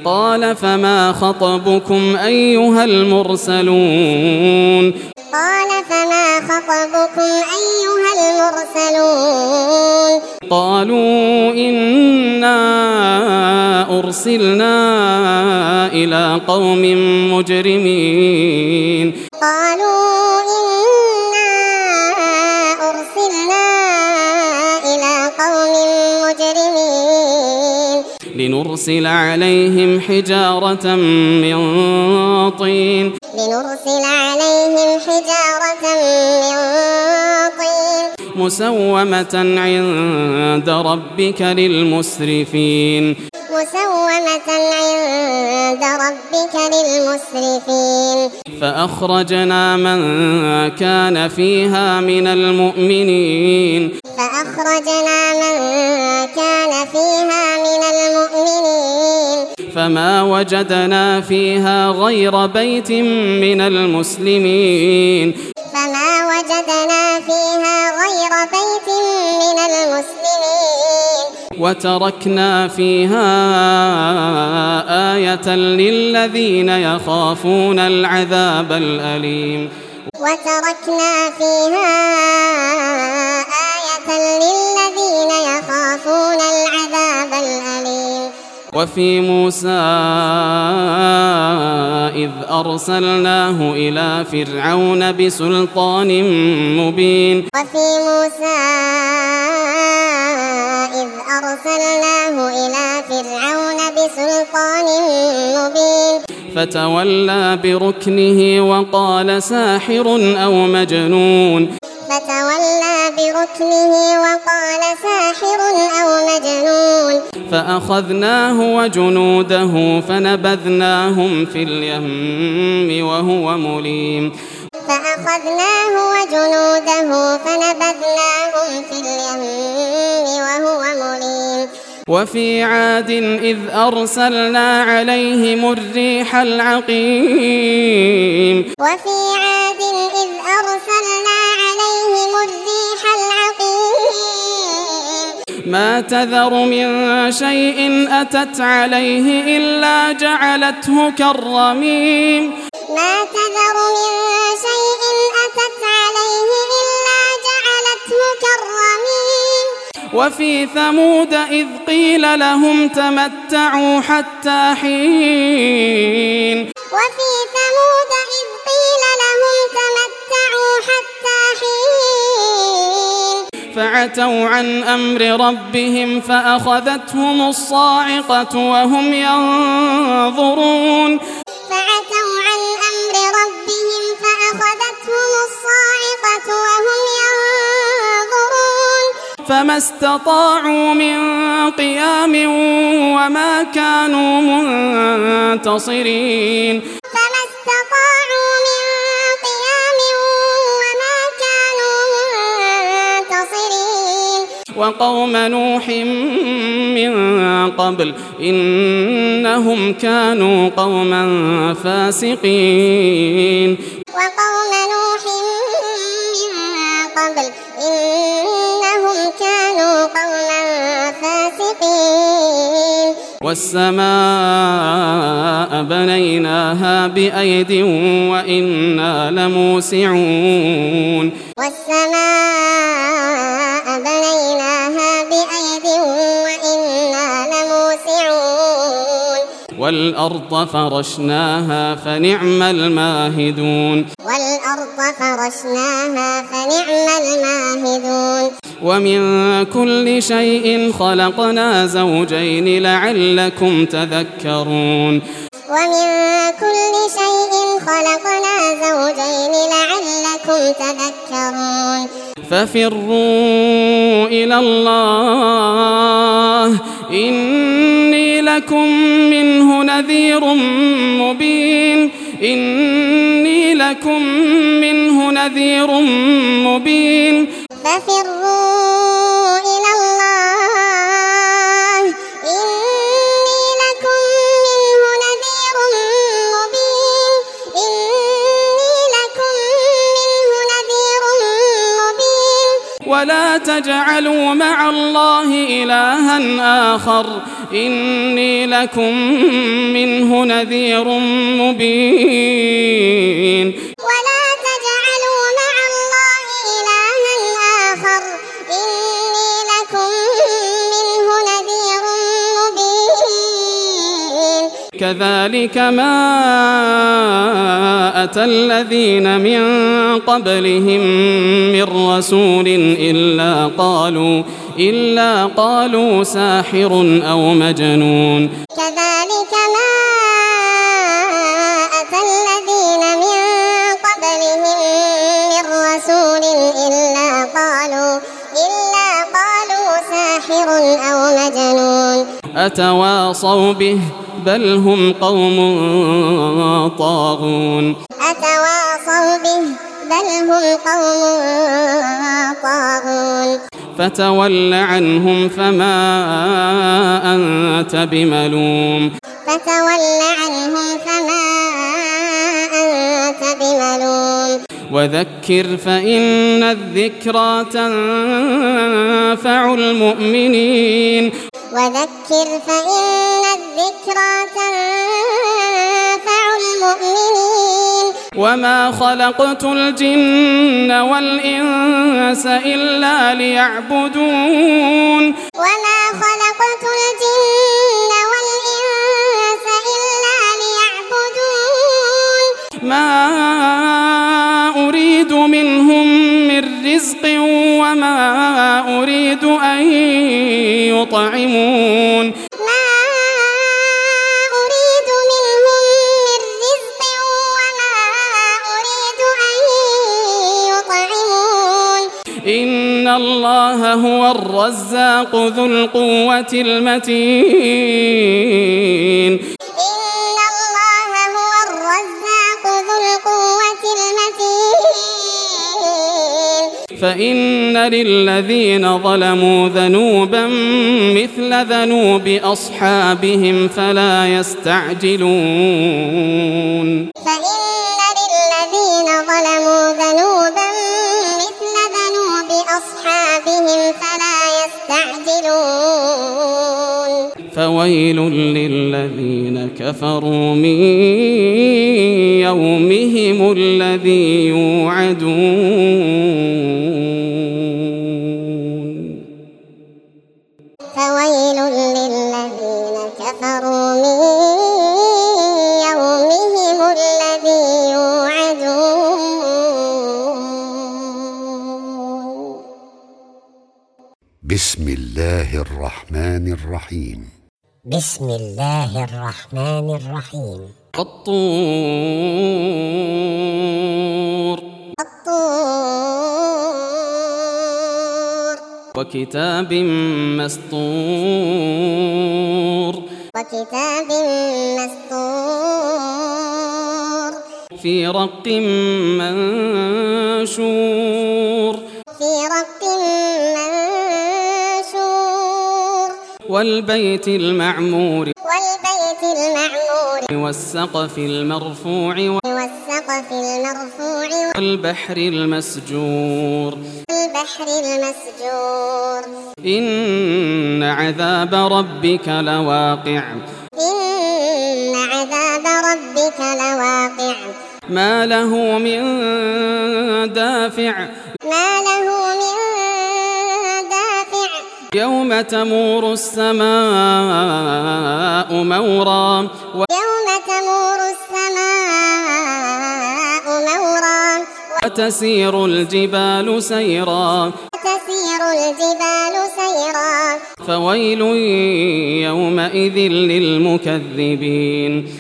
قال فما خطبكم أيها المرسلون قالوا إنا أرسلنا إلى قوم مجرمين لنرسل عليهم حجارة من طين مسومة عند ربك للمسرفين فأخرجنا من كان فيها من المؤمنين فما وجدنا فيها غير بيت من المسلمين وتركنا فيها آية للذين يخافون العذاب الأليم وفي موسى إذ أرسلناه إلى فرعون بسلطان مبين فتولى بركنه وقال ساحر أو مجنون فأخذناه وجنوده فنبذناهم في اليم وهو مليم وفي عاد إذ أرسلنا عليهم الريح العقيم ما تذر من شيء أتت عليه إلا جعلته كالرميم وفي ثمود إذ قيل لهم تمتعوا حتى حين فعتوا عن أمر ربهم فأخذتهم الصاعقة وهم ينظرون فما استطاعوا من قيام وما كانوا منتصرين وقوم نوح من قبل إنهم كانوا قوما فاسقين والسماء بنيناها بأيد وإنا لموسعون والأرض فرشناها فنعم الماهدون ومن كل شيء خلقنا زوجين لعلكم تذكرون ففروا إلى الله إني لكم منه نذير مبين ففروا إلى الله إني لكم منه نذير مبين ولا تجعلوا مع الله إلها آخر إني لكم منه نذير مبين ولا تجعلوا مع الله إلها آخر إني لكم منه نذير مبين كذلك ما أتى الذين من قبلهم من رسول إلا قالوا ساحر أو مجنون كذلك ما أتى الذين من قبلهم من رسول إلا قالوا ساحر أو مجنون أتواصوا به بل هم قوم طاغون فتول عنهم فما أنت بملوم وذكر فإن الذكرى تنفع المؤمنين وما خلقت الجن والإنس إلا ليعبدون ما أريد منهم من رزق وما أريد أن يطعمون إن الله هو الرزاق ذو القوة المتين فإن للذين ظلموا ذنوبا مثل ذنوب أصحابهم فلا يستعجلون فويل للذين كفروا من يومهم الذي يوعدون فويل للذين كفروا من يومهم الذي يوعدون بسم الله الرحمن الرحيم الطور وكتاب مسطور في رق منشور والبيت المعمور والسقف المرفوع والبحر المسجور إن عذاب ربك لواقع ما له من دافع يوم تمور السماء مورا وتسير الجبال سيرا فويل يومئذ للمكذبين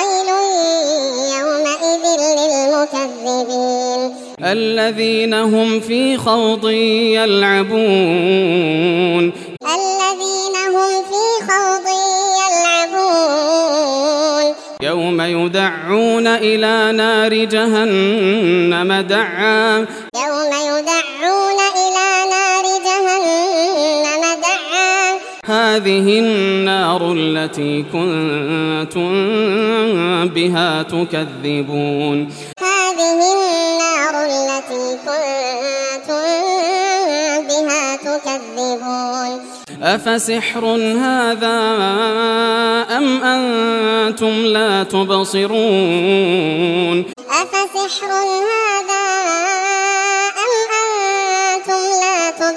الذين هم في خوض يلعبون يوم يدعون إلى نار جهنم دعا هذه النار التي كنتم بها تكذبون أفسحر هذا أم أنتم لا تبصرون أفسحر هذا أم أنتم لا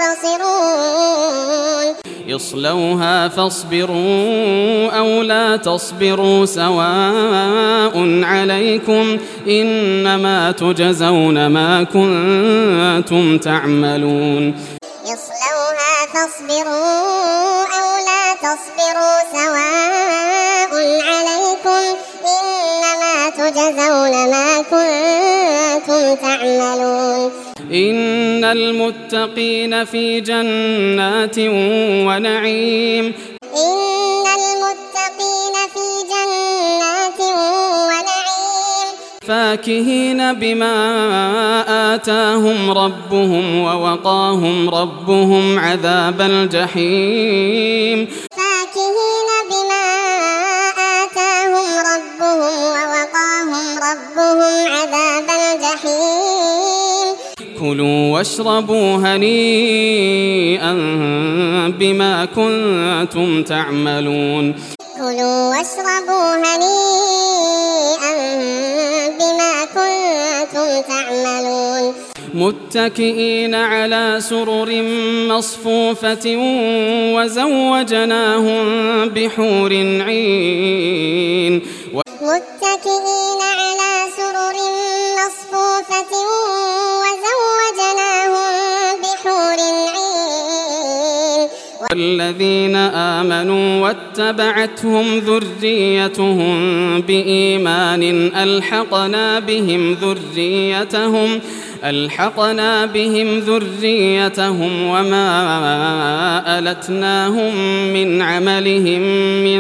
تبصرون اصلوها فاصبروا أو لا تصبروا سواء عليكم إنما تجزون ما كنتم تعملون اصلوها فاصبروا أو لا تصبروا سواء عليكم إنما تجزون ما كنتم تعملون إن المتقين في جنات ونعيم إن المتقين في جنات ونعيم فاكهين بما آتاهم ربهم ووقاهم ربهم عذاب الجحيم فاكهين بما آتاهم ربهم ووقاهم ربهم عذاب الجحيم كلوا واشربوا هنيئا بما كنتم تعملون كلوا واشربوا هنيئا بما كنتم تعملون متكئين على سرر مصفوفة وزوجناهم بحور عين متكئين على سرر مصفوفة وزوجناهم بحور عين والذين آمنوا واتبعتهم ذريتهم بإيمان ألحقنا بهم ذريتهم وما ألتناهم من عملهم من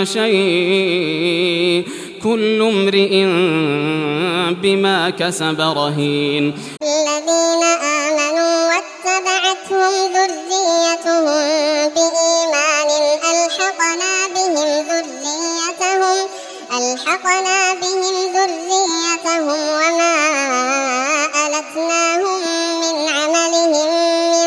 شيء كل امرئ بما كسب رهين الذين آمنوا واتبعتهم ذريتهم بإيمان ألحقنا بهم ذريتهم وما ألتناهم من عملهم من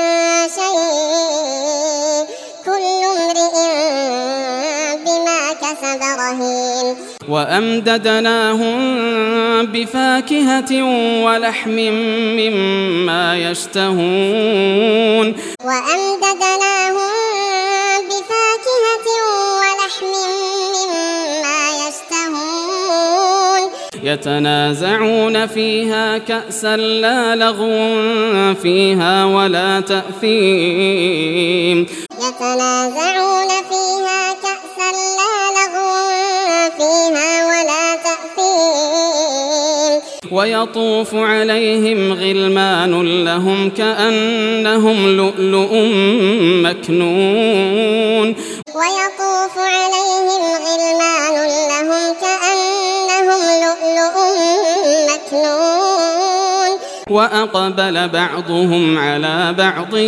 شيء كل امرئ بما كسب رهين وأمددناهم بفاكهة ولحم مما يشتهون وأمددناهم بفاكهة ولحم مما يشتهون يتنازعون فيها كأسا لا لغو فيها ولا تأثيم يتنازعون فيها كأسا لا لغو فيها ولا تأثيم ويطوف عليهم غلمان لهم كأنهم لؤلؤ مكنون ويطوف عليهم غلمان لهم كأنهم لؤلؤ مكنون وأقبل بعضهم على بعض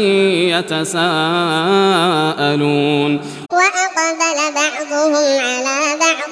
يتساءلون وأقبل بعضهم على بعض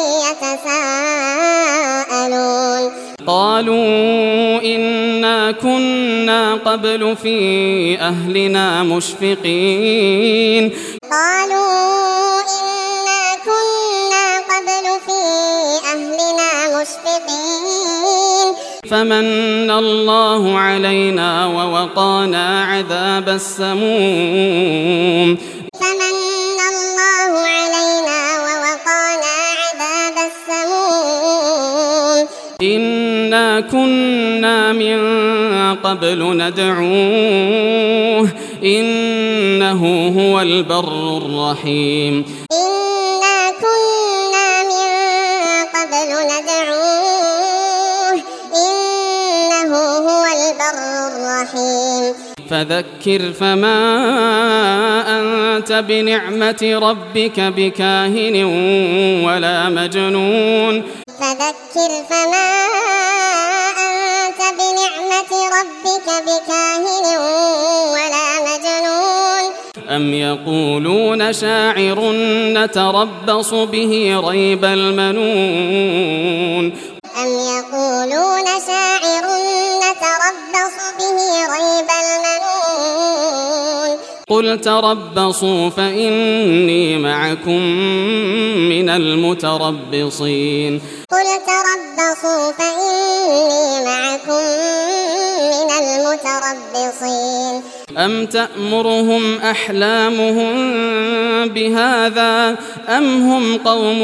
يتساءلون قالوا إنا كنا قبل في أهلنا مشفقين قالوا إنا كنا قبل في أهلنا مشفقين فمن الله علينا ووقانا عذاب السموم فمن الله علينا ووقانا عذاب السموم إنا كنا من قبل ندعوه إنه هو البر الرحيم إنا كنا من قبل ندعوه إنه هو البر الرحيم فذكر فما أنت بنعمة ربك بكاهن ولا مجنون فذكر فما أنت بنعمة ربك بكاهن ولا مجنون أم يقولون شاعر نتربص به ريب المنون أم يقولون شاعر نتربص به ريب المنون قل تربصوا فإني معكم من المتربصين قل تربصوا فإني معكم من المتربصين أم تأمرهم أحلامهم بهذا أم هم قوم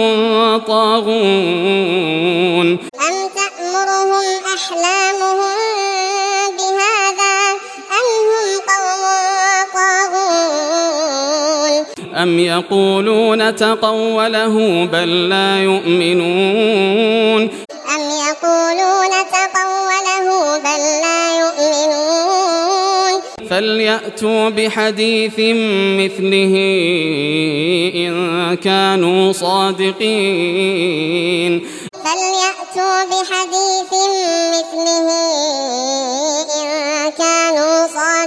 طاغون أم تأمرهم أحلامهم بهذا أم هم قوم طاغون أم يقولون تقوله بل لا يؤمنون أم يقولون تقوله بل لا يؤمنون فليأتوا بحديث مثله إن كانوا صادقين فليأتوا بحديث مثله إن كانوا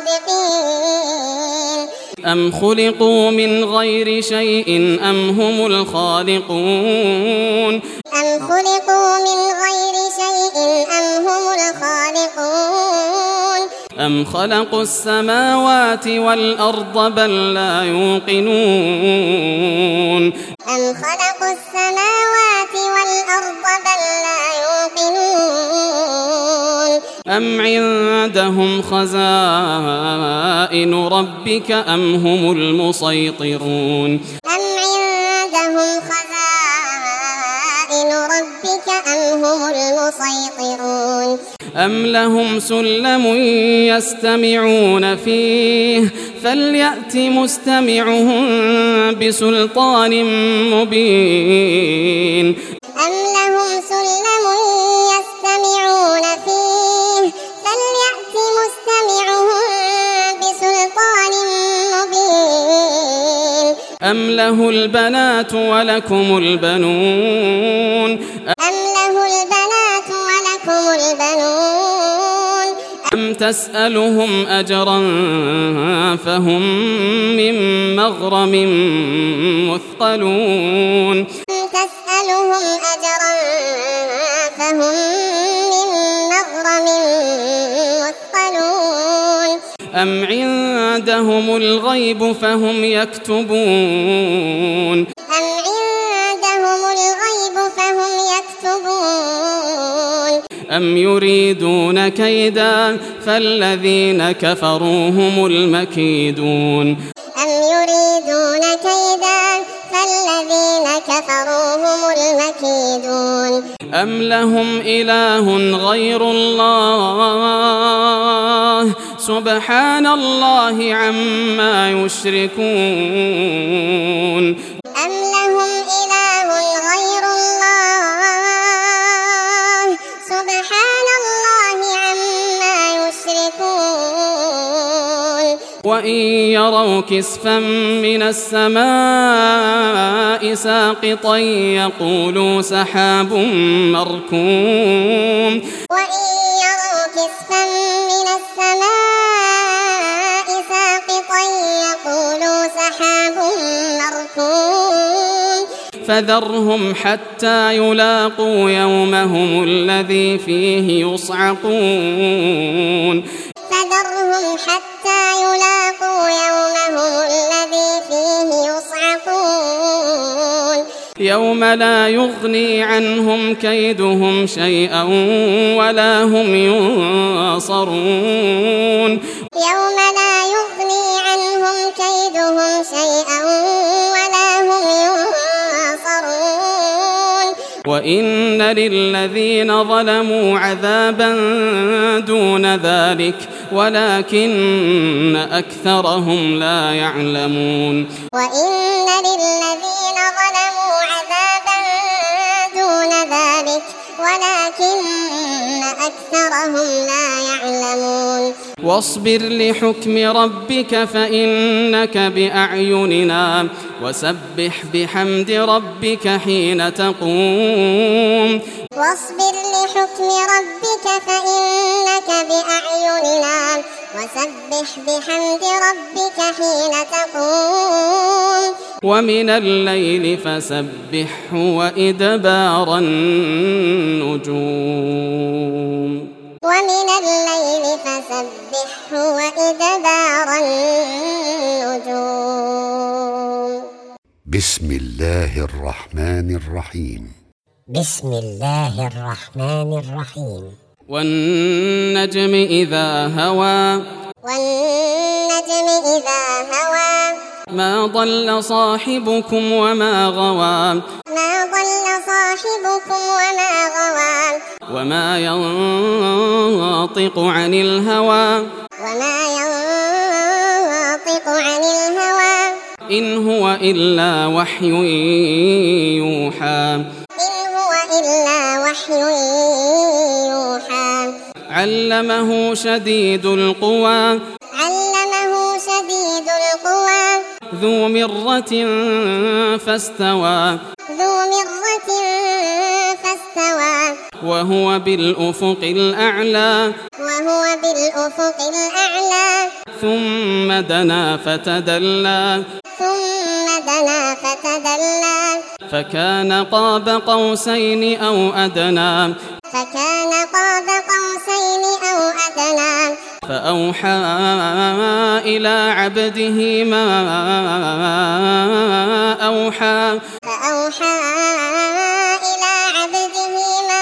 صادقين أم خلقوا من غير شيء أم هم الخالقون أم خلقوا من غير شيء أم هم الخالقون أم خلقوا السماوات والأرض بل لا يوقنون أم خلقوا السماوات والأرض بل لا يوقنون أم عندهم خزائن ربك أم هم المسيطرون أم عندهم خزائن ربك أم هم المسيطرون أم لهم سلم يستمعون فيه فليأت مستمعهم بسلطان مبين أم لهم سلم يستمعون فيه فليأت مستمعهم بسلطان مبين أم له البنات ولكم البنون أم له البنات ولكم البنون أم تسألهم أجرا فهم من مغرم مثقلون تسألهم أجرا فهم من مغرم مثقلون أم عندهم الغيب فهم يكتبون أم عندهم الغيب فهم يكتبون أم يريدون كيدا فالذين كفروا هم المكيدون أم يريدون كيدا فالذين كفروا هم المكيدون أم لهم إله غير الله سبحان الله عما يشركون أم لهم إله غير الله سبحان الله عما يشركون وإن يروا كسفا من السماء ساقطا يقولوا سحاب مركوم وإن يروا كسفا من السماء ساقطا يقولوا سحاب مركوم فذرهم حتى يلاقوا يومهم الذي فيه يصعقون فذرهم حتى يلاقوا يومهم الذي فيه يصعقون يوم لا يغني عنهم كيدهم شيئا ولا هم ينصرون يوم لا يغني عنهم كيدهم شيئا ولا هم ينصرون وإن للذين ظلموا عذابا دون ذلك ولكن أكثرهم لا يعلمون وإن للذين ظلموا عذابا دون ذلك ولكن أكثرهم لا يعلمون واصبر لحكم ربك فإنك بأعيننا وسبح بحمد ربك حين تقوم واصبر لحكم ربك فإنك بأعيننا وسبح بحمد ربك حين تقوم ومن الليل فسبحه وإدبار النجوم ومن الليل فسبحه وإدبار النجوم. بسم الله الرحمن الرحيم. بسم الله الرحمن الرحيم. والنجم إذا هوى. والنجم إذا هوى. ما ضل صاحبكم وما غوى. ما ضل صاحبكم وما غوى. وما ينطق عن الهوى. وما ينطق عن الهوى. إن هو إلا وحي يوحى. إن هو إلا وحي يوحى. علمه شديد القوى. علمه شديد القوى. ذو مرة فاستوى. ذو مرة فاستوى. وهو بالأفق الأعلى. وهو بالأفق الأعلى. ثم دنا فتدلى. ثم دنا فتدلى. فكان قاب قوسين أو أدنى. فكان قاب قوسين أو أدنى. فأوحى إلى عبده ما أوحى. فأوحى إلى عبده ما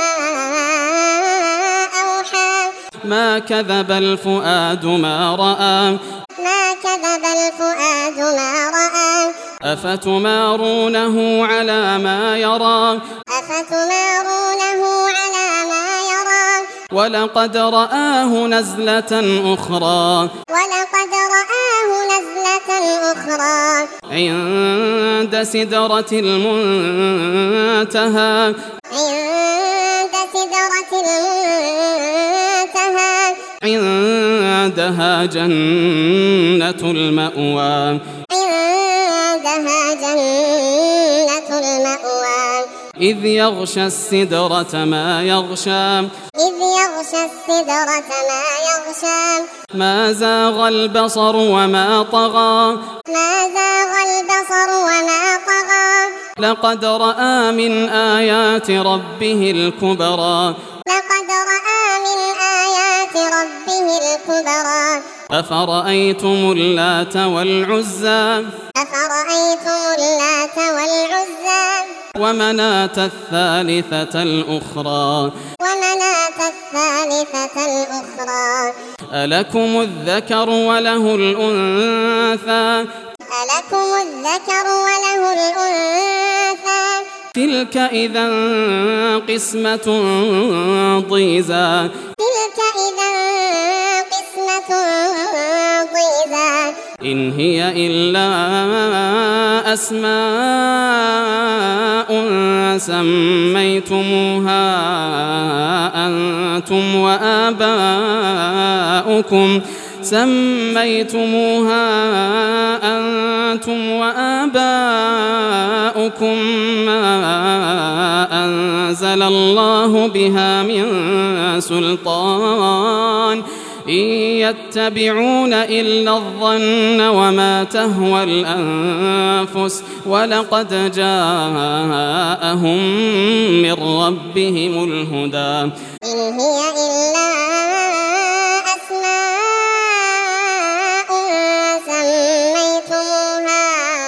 أوحى. ما كذب الفؤاد ما رأى. ما كذب الفؤاد ما رأى. أفتمارونه على ما يرى. أفتمارونه على ما يرى. ولقد رآه نزلة أخرى. ولقد رآه نزلة أخرى. عند سدرة المنتهى. عند سدرة المنتهى. عندها جنة المأوى. عندها جنة المأوى. إذ يغشى السدرة ما يغشى. إذ يغشى السدرة ما يغشى. ما زاغ البصر وما طغى. ما زاغ البصر وما طغى. لقد رأى من آيات ربه الكبرى. لقد رأى من آيات ربه الكبرى. أفرأيتم اللات والعزى. أفرأيتم اللات والعزى. ومناة الثالثة الأخرى. ومناة الثالثة الأخرى. ألكم الذكر وله الأنثى. ألكم الذكر وله الأنثى. تلك إذا قسمة ضيزى. تلك إذا قسمة ضيزى. إن هي إلا أسماء سميتموها أنتم وآباؤكم ما أنزل الله بها من سلطان إن يتبعون إلا الظن وما تهوى الأنفس ولقد جاءهم من ربهم الهدى. إن هي إلا أسماء سميتموها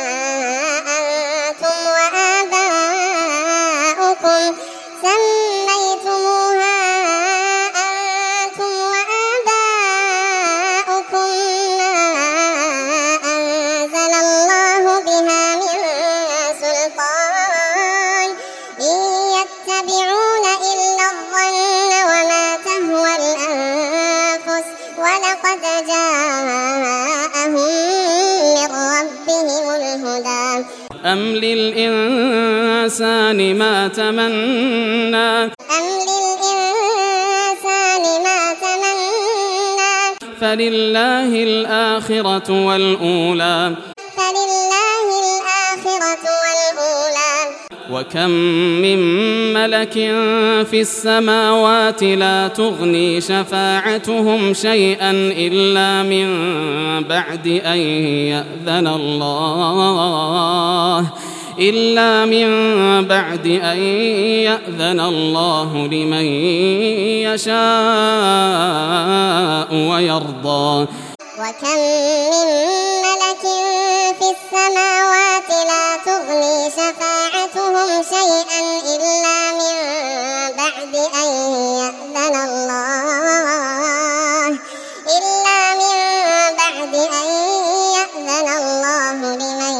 أنتم وآباؤكم ما أنزل الله بها من سلطان إن يتبعون إلا الظن وما تهوى الأنفس ولقد جاءهم من ربهم الهدى. أم للإنسان ما تمنى. أم للإنسان ما تمنى. فلله الآخرة والأولى. فلله الآخرة والأولى. وكم من ملك في السماوات لا تغني شفاعتهم شيئا إلا من بعد أن يأذن الله إلا من بعد أن يأذن الله لمن يشاء ويرضى. وكم من ملك في السماوات لا تغني شفاعتهم شيئا إلا من بعد أن يأذن الله لمن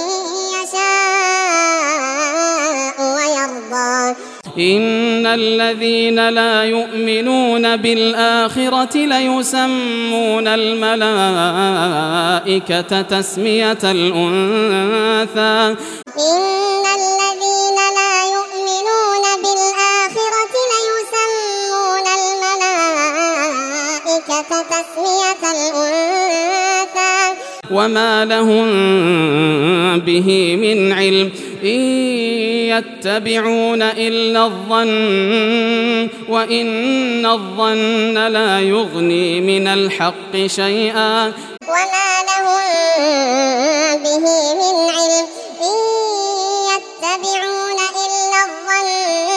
يشاء ويرضى. إن الذين لا يؤمنون بالآخرة ليسمون الملائكة تسمية الأنثى. إن الذين لا يؤمنون بالآخرة ليسمون الملائكة تسمية الأنثى. وما لهم به من علم إن يتبعون إلا الظن وإن الظن لا يغني من الحق شيئا. وما لهم به من علم إن يتبعون إلا الظن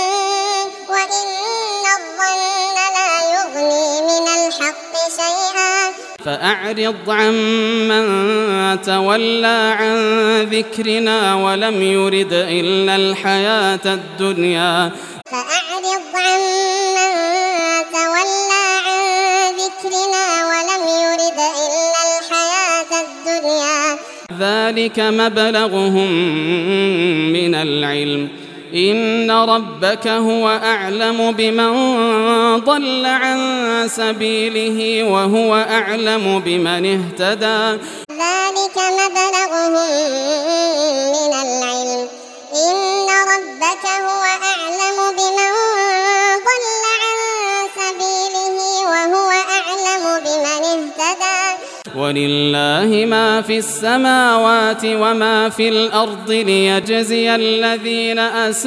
وإن الظن لا يغني من الحق شيئا. فأعرض عمن تولى عن ذكرنا ولم يرد إلا الحياة الدنيا. فأعرض عمن تولى عن ذكرنا ولم يرد إلا الحياة الدنيا. ذلك مبلغهم من العلم إن ربك هو أعلم بمن ضل عن سبيله وهو أعلم بمن اهتدى. ذلك مبلغهم من العلم إن ربك هو أعلم بمن ضل عن سبيله وهو أعلم بمن اهتدى. ولله ما في السماوات وما في الأرض ليجزي الذين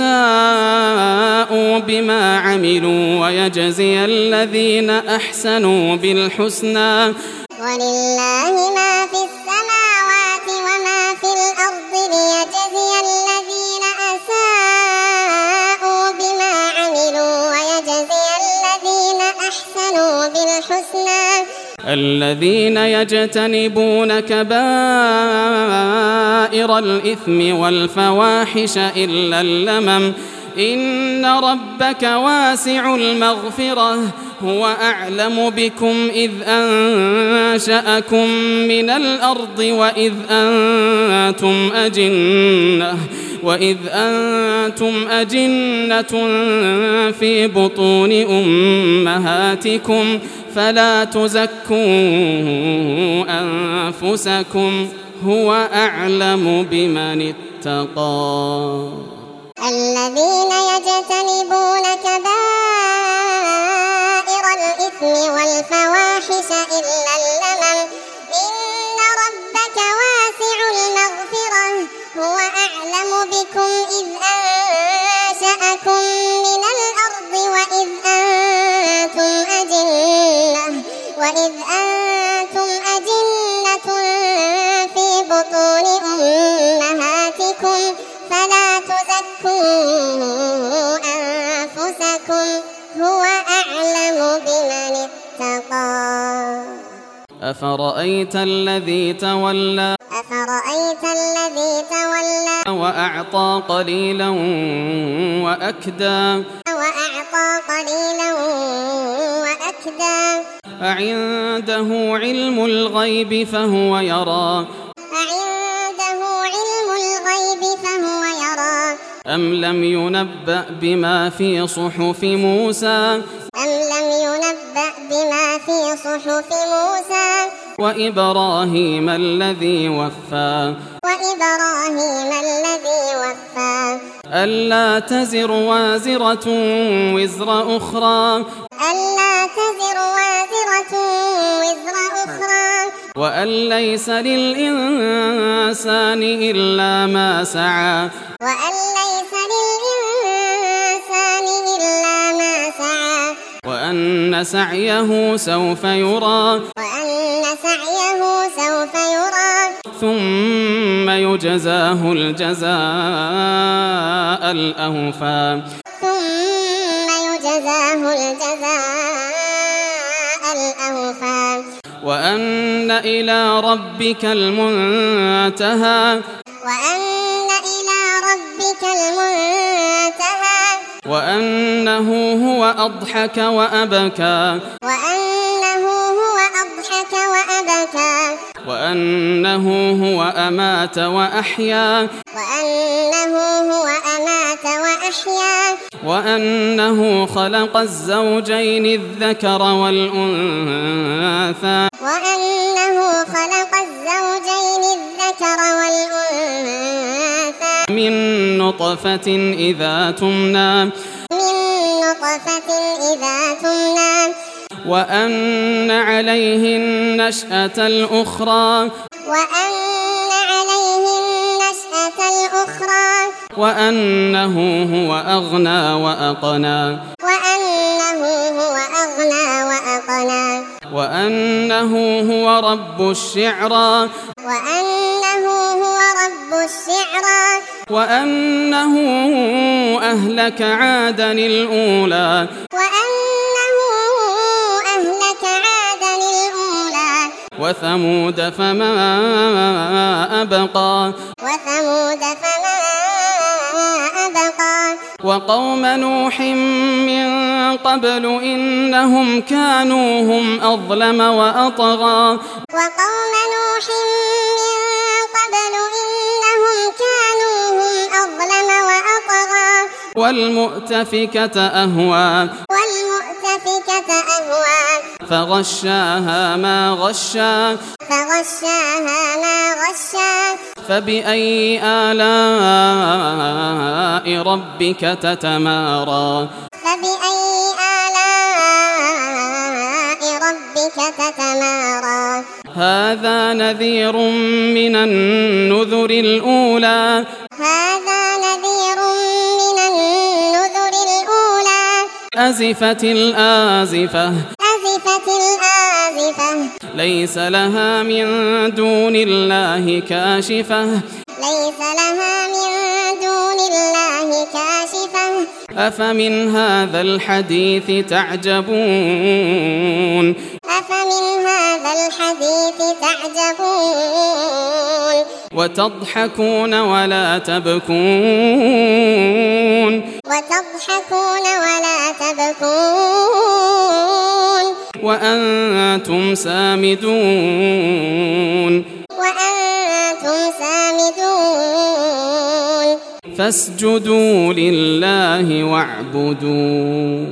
أساءوا بما عملوا ويجزي الذين أحسنوا بالحسنى. ولله ما في السماوات وما في الأرض ليجزي الذين أساءوا بما عملوا ويجزي الذين أحسنوا بالحسنى. الذين يجتنبون كبائر الإثم والفواحش إلا اللمم إن ربك واسع المغفرة هو أعلم بكم إذ أنشأكم من الأرض وإذ أنتم أجنة في بطون أمهاتكم فلا تزكوا أنفسكم هو أعلم بمن اتقى. الذين يجتنبون كبائر الإثم والفواحش إلا اللمم إن ربك واسع المغفرة هو أعلم بكم إذ أنشأكم من الأرض وإذ أنتم أجنة في بطون أمهاتكم فلا تزكوا أنفسكم هو أعلم بمن اتقى. أفرأيت الذي تولى وأعطى قليلا وأكدى أعنده علم الغيب فهو يرى أم لم ينبأ بما في صحف موسى وإبراهيم الذي وفى ألا تزر وازرة وزر أخرى وأن ليس للإنسان إلا ما سعى وأن سعيه سوف يرى ثم يجزاه الجزاء الأوفى وأن إلى ربك المنتهى وأنه هو أضحك وأبكى وأنه هو أمات وأحيا وأنه خلق الزوجين الذكر والأنثى من نطفة إذا تمنى وأن عليه النشأة الأخرى وأنه هو أغنى وأقنى وأنه هو رب الشعرى وأنه أهلك عادا الأولى وثمود فما أبقى وقوم نوح من قبل إنهم كانوا هم أظلم وأطغى والمؤتفكة أهوى فغشاها ما غشى فبأي آلاء ربك تتمارى هذا نذير من النذر الأولى أزفت الآزفة ليس لها من دون الله كاشفة أفمن هذا الحديث تعجبون وتضحكون ولا تبكون وأنتم سامدون فاسجدوا لله واعبدوا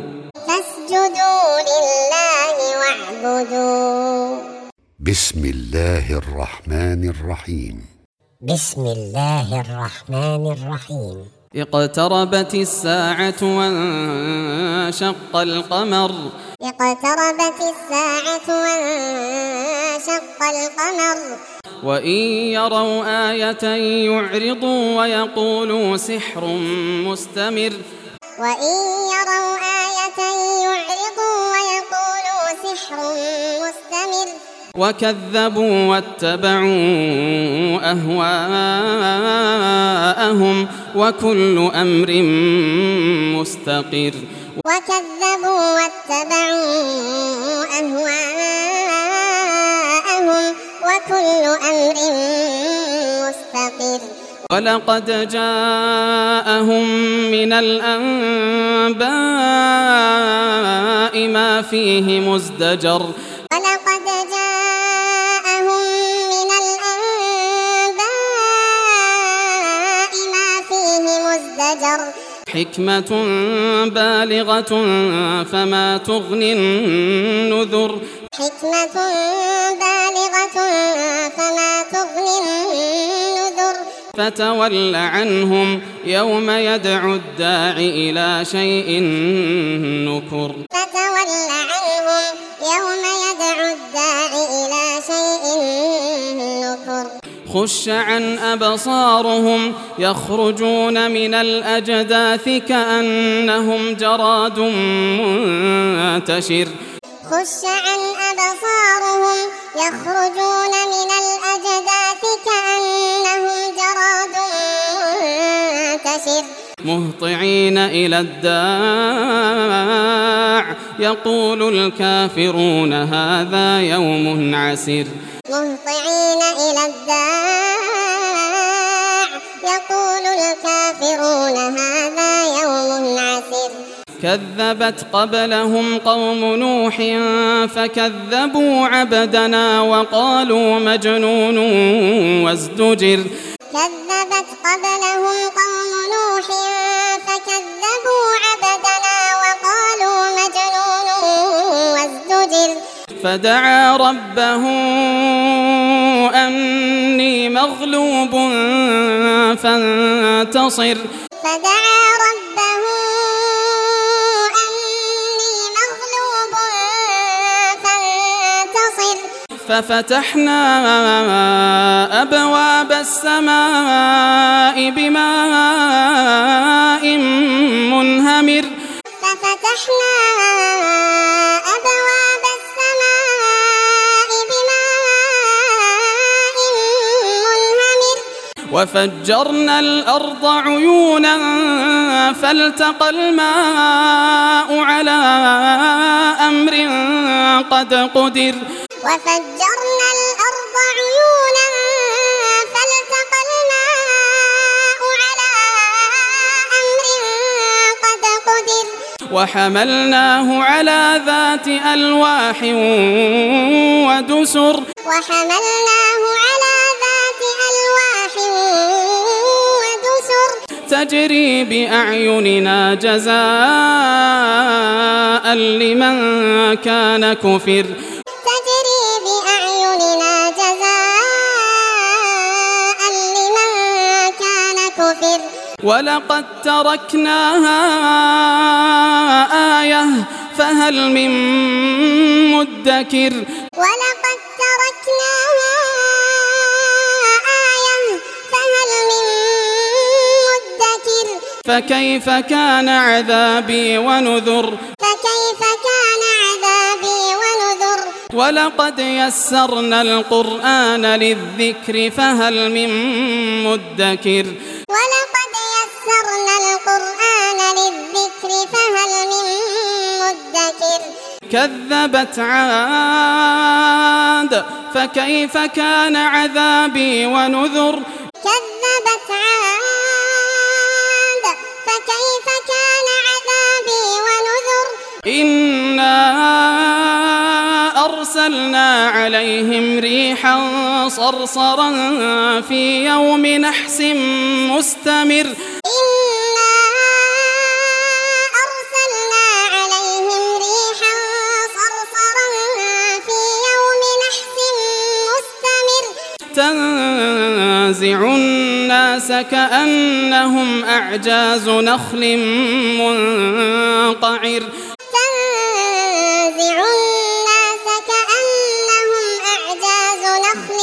بسم الله الرحمن الرحيم بسم الله الرحمن الرحيم اقتربت الساعة وانشق القمر وإن يروا آية يعرضوا ويقولوا سحر مستمر وكذبوا واتبعوا أهواءهم وكل أمر مستقر ولقد جاءهم من الأنباء ما فيه مزدجر حكمة بالغة فما تغني النذر فتول عنهم يوم يدعو الداعي إلى شيء نكر خش عن أبصارهم يخرجون من الأجداث كأنهم جراد منتشر خش عن أبصارهم يخرجون من الأجداث كأنهم جراد منتشر مهطعين إلى الداع يقول الكافرون هذا يوم عسير مهطعين إلى الداع يقول الكافرون هذا يوم عسير كذبت قبلهم قوم نوح فكذبوا عبدنا وقالوا مجنون وازدجر كذبت قبلهم قوم نوح فكذبوا عبدنا وقالوا مجنون وازدجر فدعا ربه أني مغلوب فانتصر فدعا ربه أني مغلوب فانتصر ففتحنا أبواب السماء بماء منهمر ففتحنا أبواب السماء بماء منهمر وفجرنا الأرض عيونا فالتقى الماء على أمر قد قدر وفجرنا الأرض عيونا فالتقى الماء على أمر قد قدر وحملناه على ذات ألواح ودسر وحملناه على ذات ألواح ودسر تجري بأعيننا جزاء لمن كان كفر تجري بأعيننا جزاء لمن كان كفر ولقد تركناها آية فهل من مدكر ولقد تركناها آية فهل من مدكر فكيف كان عذابي ونذر فكيف كان عذابي ونذر ولقد يسرنا القرآن للذكر فهل من مدكر ولقد يسرنا القرآن للذكر فهل من مدكر كذبت عاد فكيف كان عذابي ونذر كذبت عاد فكيف كان عذابي ونذر إنا أرسلنا عليهم ريحا صرصرا في يوم نحس مستمر إنا أرسلنا عليهم ريحا صرصرا في يوم نحس مستمر تنزع الناس كأنهم أعجاز نخل منقعر تنزع الناس كأنهم أعجاز نخل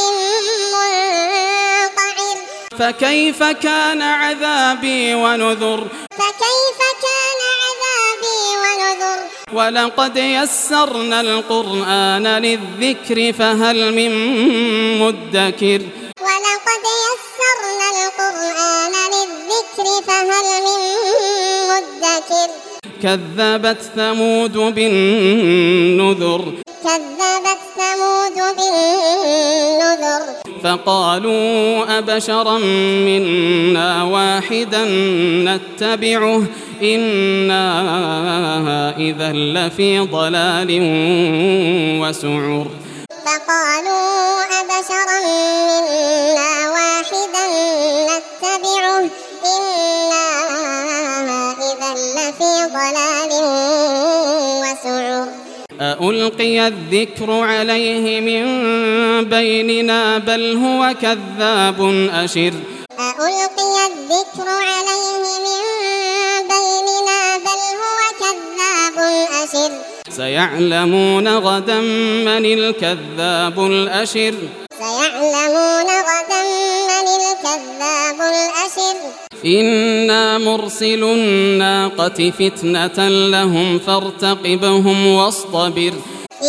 منقعر فكيف كان عذابي ونذر فكيف كان عذابي ونذر ولقد يسرنا القرآن للذكر فهل من مدكر ولقد يسرنا القرآن للذكر فهل من مدكر كذبت ثمود بالنذر كذبت ثمود بالنذر فقالوا أبشرا منا واحدا نتبعه إنا إذا لفي ضلال وسعر فقالوا أبشرا منا واحدا نتبعه إنا إذا لفي ضلال وسعر ألقي الذكر عليه من بيننا بل هو كذاب أشر ألقي الذكر عليه من بيننا بل هو كذاب أشر سيعلمون غدا من الكذاب الأشر سيعلمون غدا من الكذاب الأشر إنا مرسل الناقة فتنة لهم فارتقبهم واصطبر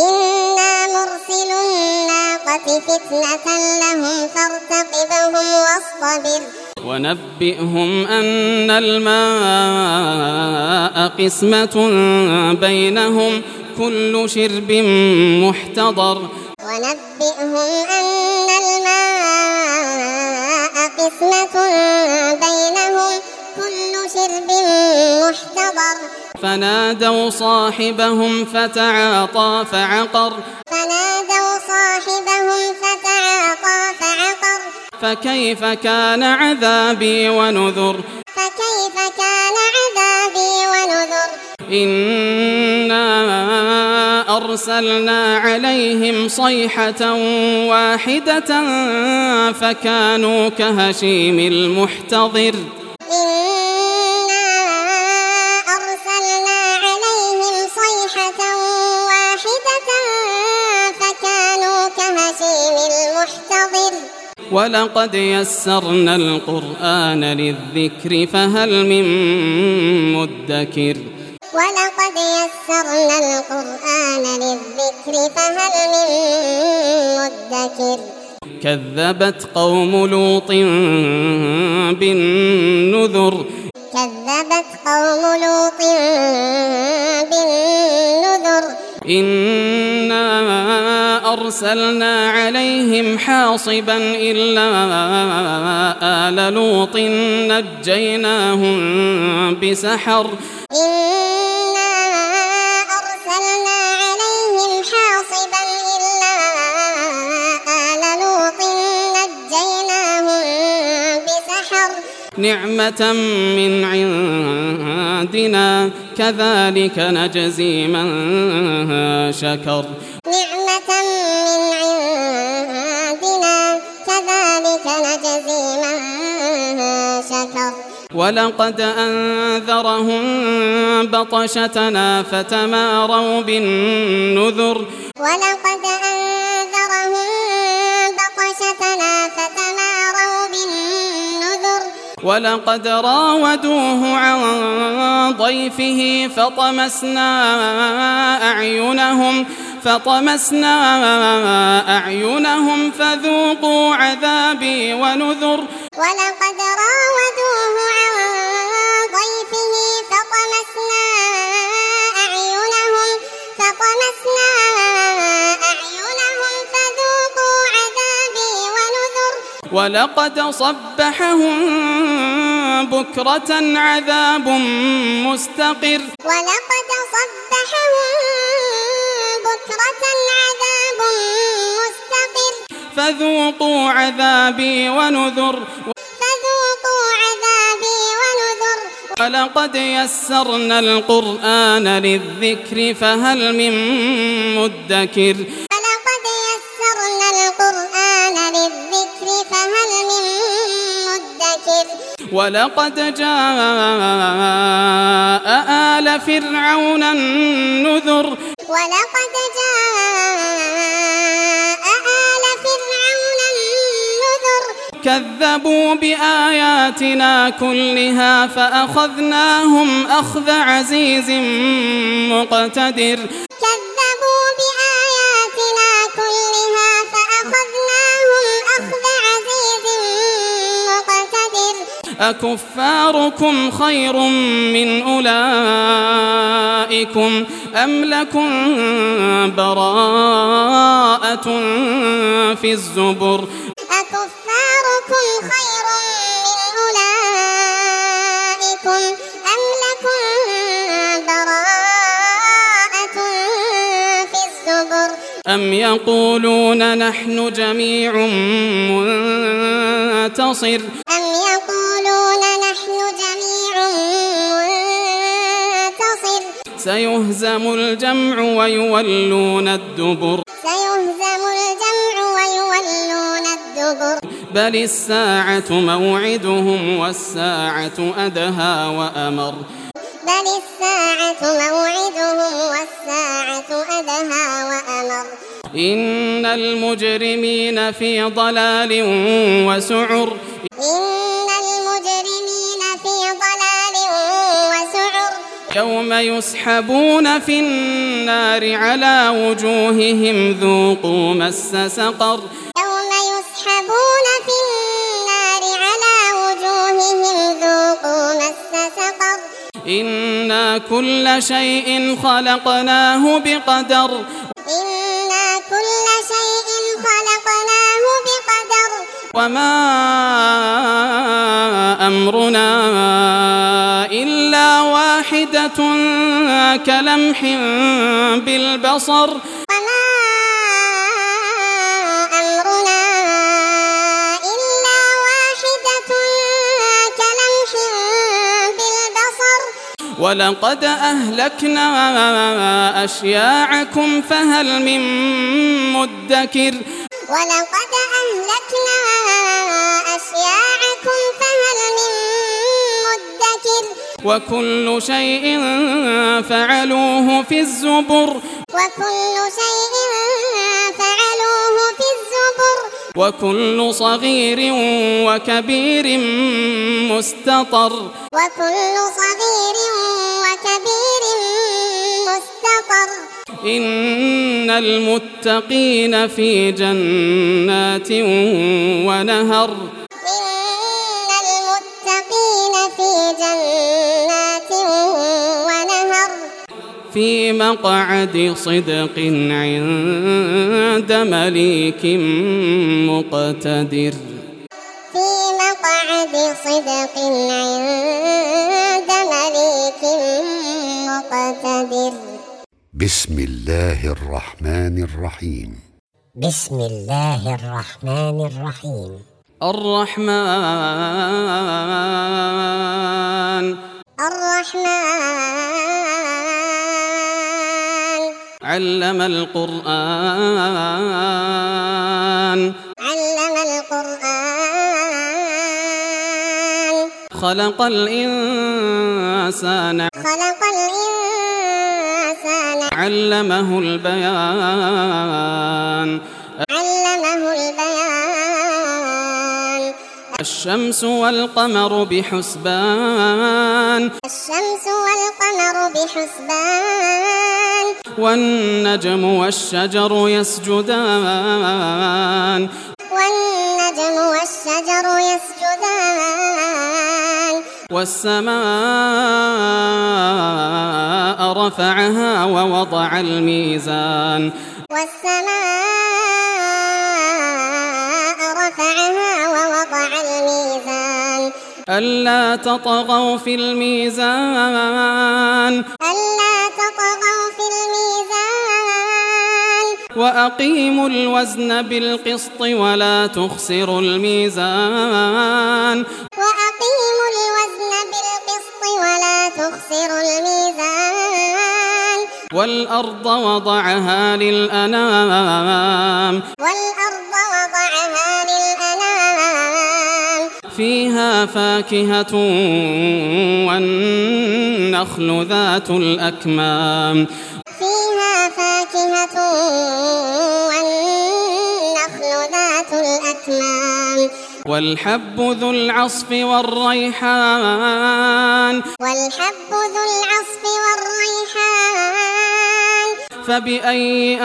فتنة لهم فارتقبهم واصطبر ونبئهم أن الماء قسمة بينهم كل شرب محتضر ونبئهم أن الماء قسمة بينهم كل شرب محتضر فنادوا صاحبهم فتعاطى فعقر فكيف كان عذابي ونذر إنا أرسلنا عليهم صيحة واحدة فكانوا كهشيم المحتضر ولقد يسرنا القرآن للذكر فهل من مدكر كذبت قوم لوط بالنذر إنا أرسلنا عليهم حاصبا إلا آل لوط نجيناهم بسحر نعمة من عندنا كذلك نجزي من شكر ولقد أنذرهم بطشتنا فتماروا بالنذر ولقد راودوه عن ضيفه فطمسنا أعينهم فذوقوا عذابي ونذر ولقد راودوه عن ضيفه فطمسنا أعينهم فذوقوا عذابي ونذر ولقد صبحهم بكرة عذاب مستقر فذوقوا عذابي ونذر ولقد يسرنا القرآن للذكر فهل من مدكر ولقد جاء آل فرعون النذر كذبوا بآياتنا كلها فأخذناهم أخذ عزيز مقتدر أكفاركم خير من أولئكم أم لكم براءة في الزبر أم يقولون نحن جميع منتصر سيهزم الجمع ويولون الدبر بل الساعة موعدهم والساعة أدهى وأمر إن المجرمين في ضلال وسعر يوم يسحبون في النار على وجوههم ذوقوا مس سقر يوم يسحبون في النار على وجوههم ذوقوا مس سقر إنا كل شيء خلقناه بقدر إنا كل شيء خلقناه بقدر وما أمرنا إلا واحدة كلمح بالبصر وما أمرنا إلا واحدة كلمح بالبصر ولقد أهلكنا أشياعكم فهل من مدكر ولقد أهلكنا أشياعكم فهل من مدكر وكل شيء فعلوه في الزبر وكل شيء فعلوه في الزبر وكل صغير وكبير مستطر وكل صغير وكبير مستطر إن المتقين في جنات ونهر إن المتقين في جنات ونهر في مقعد صدق عند مليك مقتدر في مقعد صدق عند مليك مقتدر بسم الله الرحمن الرحيم بسم الله الرحمن الرحيم الرحمن الرحمن علم القرآن علم القرآن خلق الإنسان خلق الإنسان علمه البيان علمه البيان الشمس والقمر بحسبان الشمس والقمر بحسبان والنجم والشجر يسجدان والنجم والشجر يسجدان والسماء رفعها ووضع الميزان والسماء رفعها ووضع الميزان ألا تطغوا في الميزان ألا تطغوا في الميزان وأقيموا الوزن بالقسط ولا تخسروا الميزان وأقيموا الوزن بالقسط ولا تخسروا الميزان والأرض وضعها للأنام والأرض وضعها للأنام فيها فاكهة والنخل ذات الأكمام فيها فاكهة والنخل ذات الأكمام والحب ذو العصف والريحان والحب ذو العصف والريحان فبأي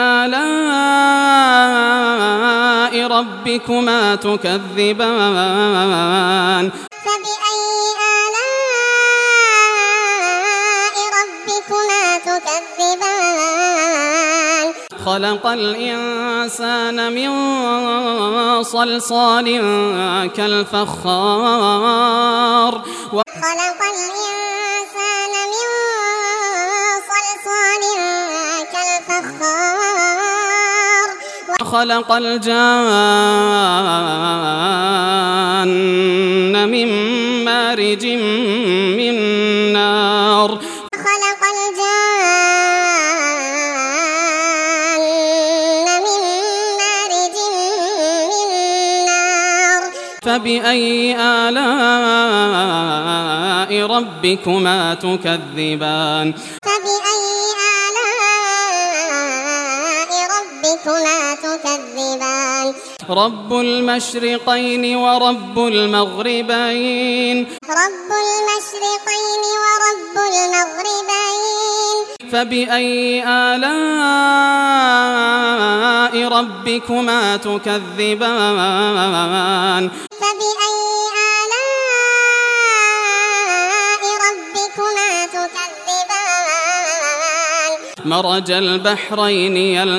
آلاء ربكما تكذبان فبأي آلاء ربكما تكذبان خلق الإنسان من صلصال كالفخار خلق الإنسان من صلصال كالفخار وخلق الجان من مارج من نار خلق الجان من مارج من نار فبأي آلاء ربكما تكذبان فبأي آلاء ربكما تكذبان رب المشرقين ورب المغربين رب المشرقين ورب المغربين فبأي آلاء ربكما تكذبان فبأي آلاء ربكما تكذبان مرج البحرين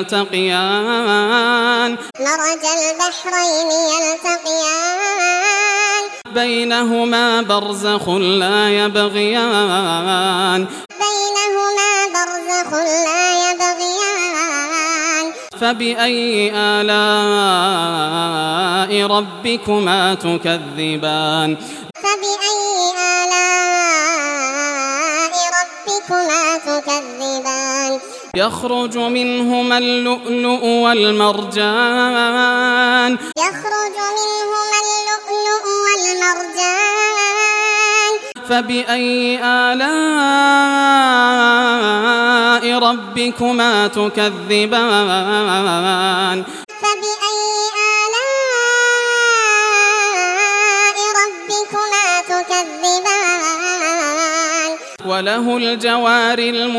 يلتقيان مرج البحرين يلتقيان بينهما برزخ لا يبغيان بينهما برزخ لا يبغيان فبأي آلاء ربكما تكذبان فبأي آلاء ربكما تكذبان يخرج منهما اللؤلؤ والمرجان يخرج منهما اللؤلؤ والمرجان فبأي آلاء ربكما تكذبان فبأي آلاء ربكما تكذبان وله الجوار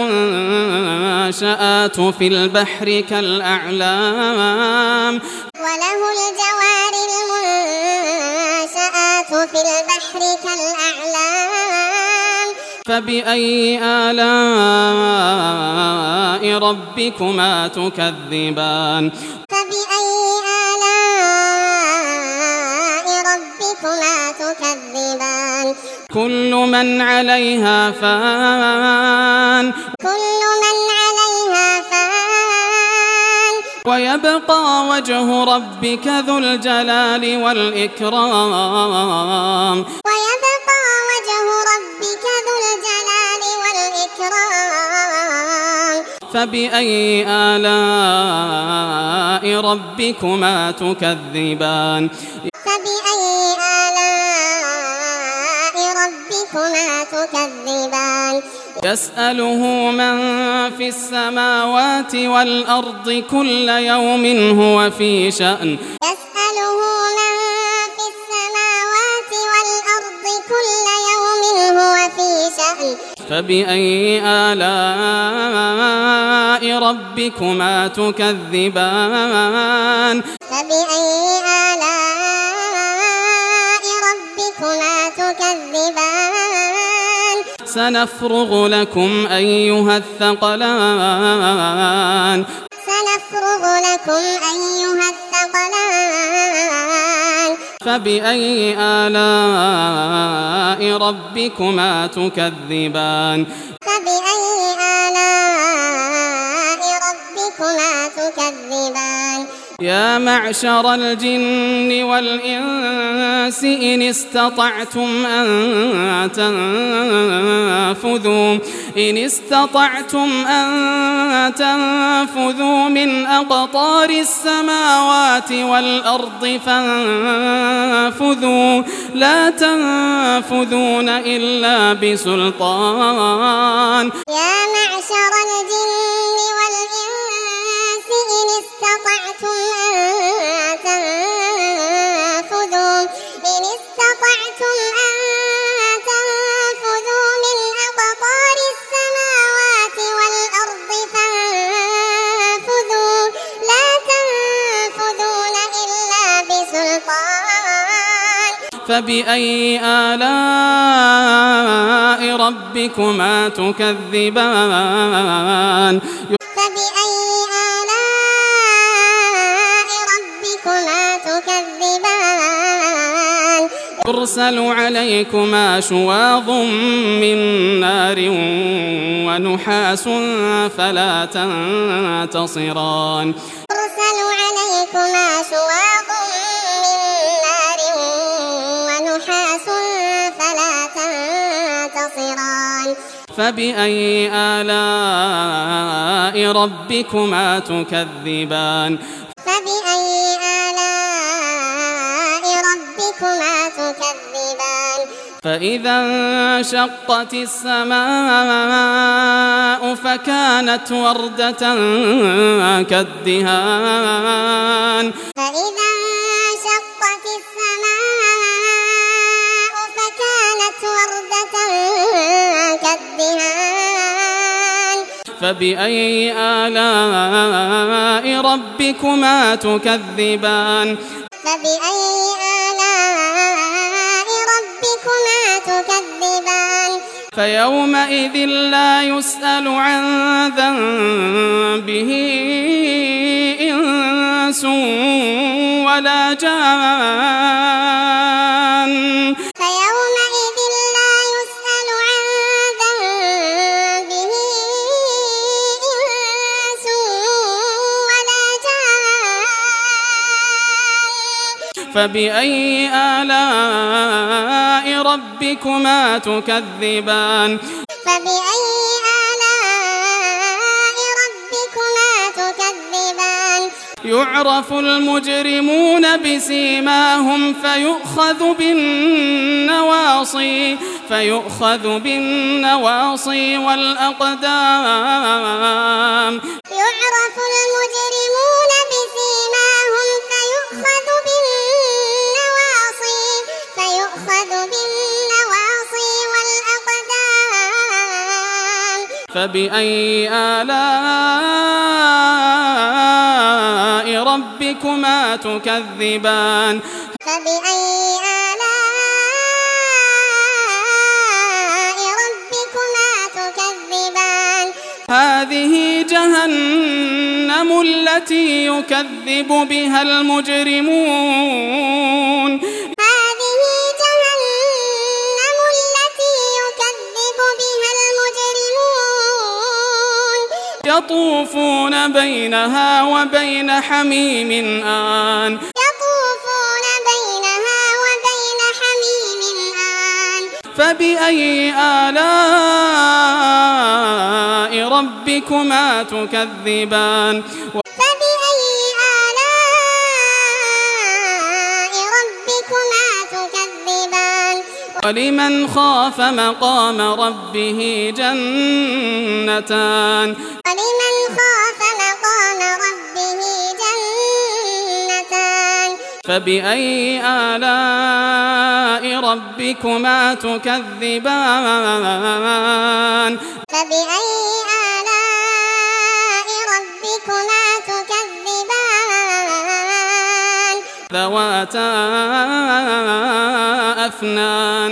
المنشآت في البحر كالأعلام وله الجوار المنشآت في البحر كالأعلام فبأي آلاء ربكما تكذبان فبأي آلاء ربكما تكذبان كل من عليها فان كل من عليها فان ويبقى وجه ربك ذو الجلال والإكرام ويبقى وجه ربك ذو الجلال والإكرام فبأي آلاء ربكما تكذبان فبأي آلاء ربكما تكذبان يسأله من في السماوات والأرض كل يوم هو في شأن يسأله من في السماوات والأرض كل يوم هو في شأن فبأي آلاء ربكما تكذبان فبأي آلاء ربكما تكذبان سنفرغ لكم أيها الثقلان سنفرغ لكم أيها الثقلان فبأي آلاء ربكما تكذبان فبأي آلاء ربكما تكذبان يا معشر الجن والإنس إن استطعتم أن تنفذوا من أقطار السماوات والأرض فانفذوا لا تنفذون إلا بسلطان يا معشر الجن والإنس إن استطعتم أن تنفذوا من أقطار السماوات والأرض فانفذوا لا تنفذون إلا بسلطان فبأي آلاء ربكما تكذبان فبأي آلاء ربكما تكذبان يرسل عليكما شواظ من نار ونحاس فلا تنتصران يرسل عليكما شواظ من نار ونحاس فلا تنتصران فبأي آلاء ربكما تكذبان فبأي آلاء ربكما تكذبان فإذا انشقت السماء فكانت وردة كالدهان فإذا فبأي آلاء ربكما تكذبان فبأي آلاء ربكما تكذبان فيومئذ لا يسأل عن ذنبه إنس ولا جان فيومئذ لا يسأل عن ذنبه إنس ولا جان فبأي آلاء ربكما تكذبان فبأي آلاء ربكما تكذبان يعرف المجرمون بسيماهم فيؤخذ بالنواصي والأقدام يعرف المجرمون بسيماهم فيؤخذ بالنواصي والأقدام فبأي آلاء ربكما تكذبان فبأي آلاء ربكما تكذبان هذه جهنم التي يكذب بها المجرمون هذه جهنم التي يكذب بها المجرمون يطوفون بينها وبين حميم آن يطوفون بينها وبين حميم آن فبأي آلاء ربكما تكذبان فبأي آلاء ربكما تكذبان ولمن خاف مقام ربه جنتان ولمن خاف مقام ربه جنتان فبأي آلاء ربكما تكذبان فبأي آلاء ربكما تكذبان ذواتا أفنان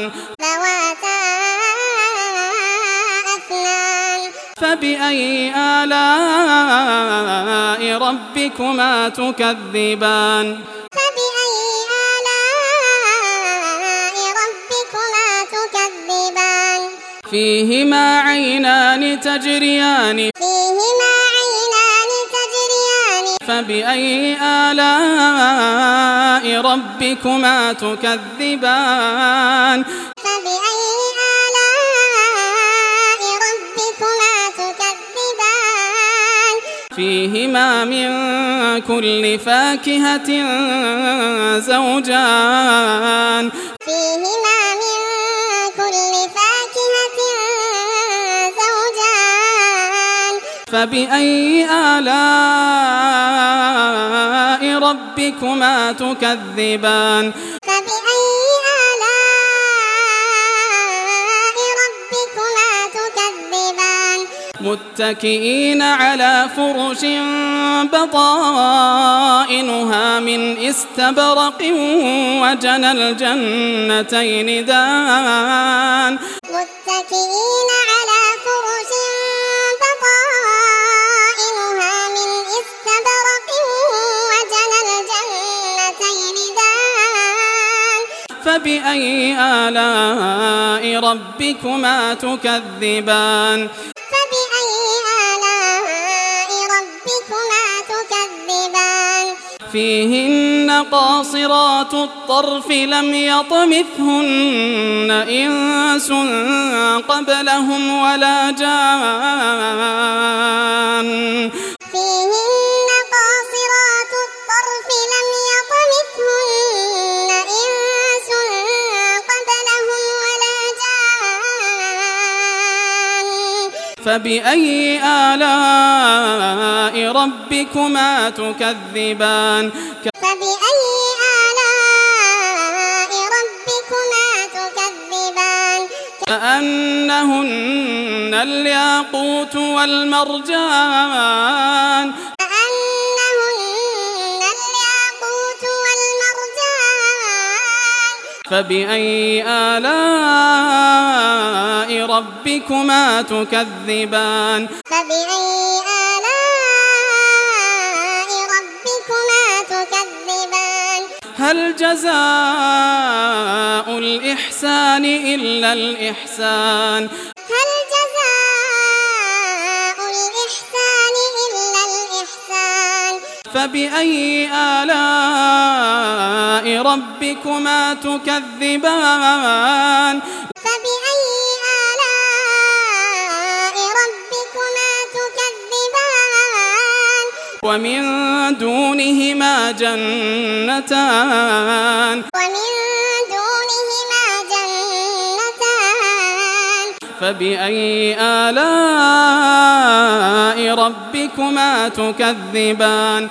فبأي آلاء ربكما تكذبان فبأي آلاء ربكما تكذبان فيهما عينان تجريان فبأي آلاء ربكما تكذبان فبأي آلاء ربكما تكذبان فيهما من كل فاكهة زوجان فيهما من كل فاكهة زوجان فبأي آلاء ربكما تكذبان فبأي آلاء ربكما تكذبان متكئين على فرش بطائنها من استبرق وجنى الجنتين دان متكئين على فرش بطائنها من استبرق وجنى الجنتين دان فبأي آلاء ربكما تكذبان فبأي آلاء ربكما تكذبان فيهن قاصرات الطرف لم يطمثهن إنس قبلهم ولا جان فيهن قاصرات الطرف لم يطمثهن إنس قبلهم ولا جان فبأي آلاء ربكما تكذبان فبأي آلاء ربكما تكذبان كأنهن الياقوت والمرجان فبأي آلاء ربكما تكذبان هل جزاء الإحسان إلا الإحسان فبأي آلاء ربكما تكذبان ومن دونهما جنتان فبأي آلاء ربكما تكذبان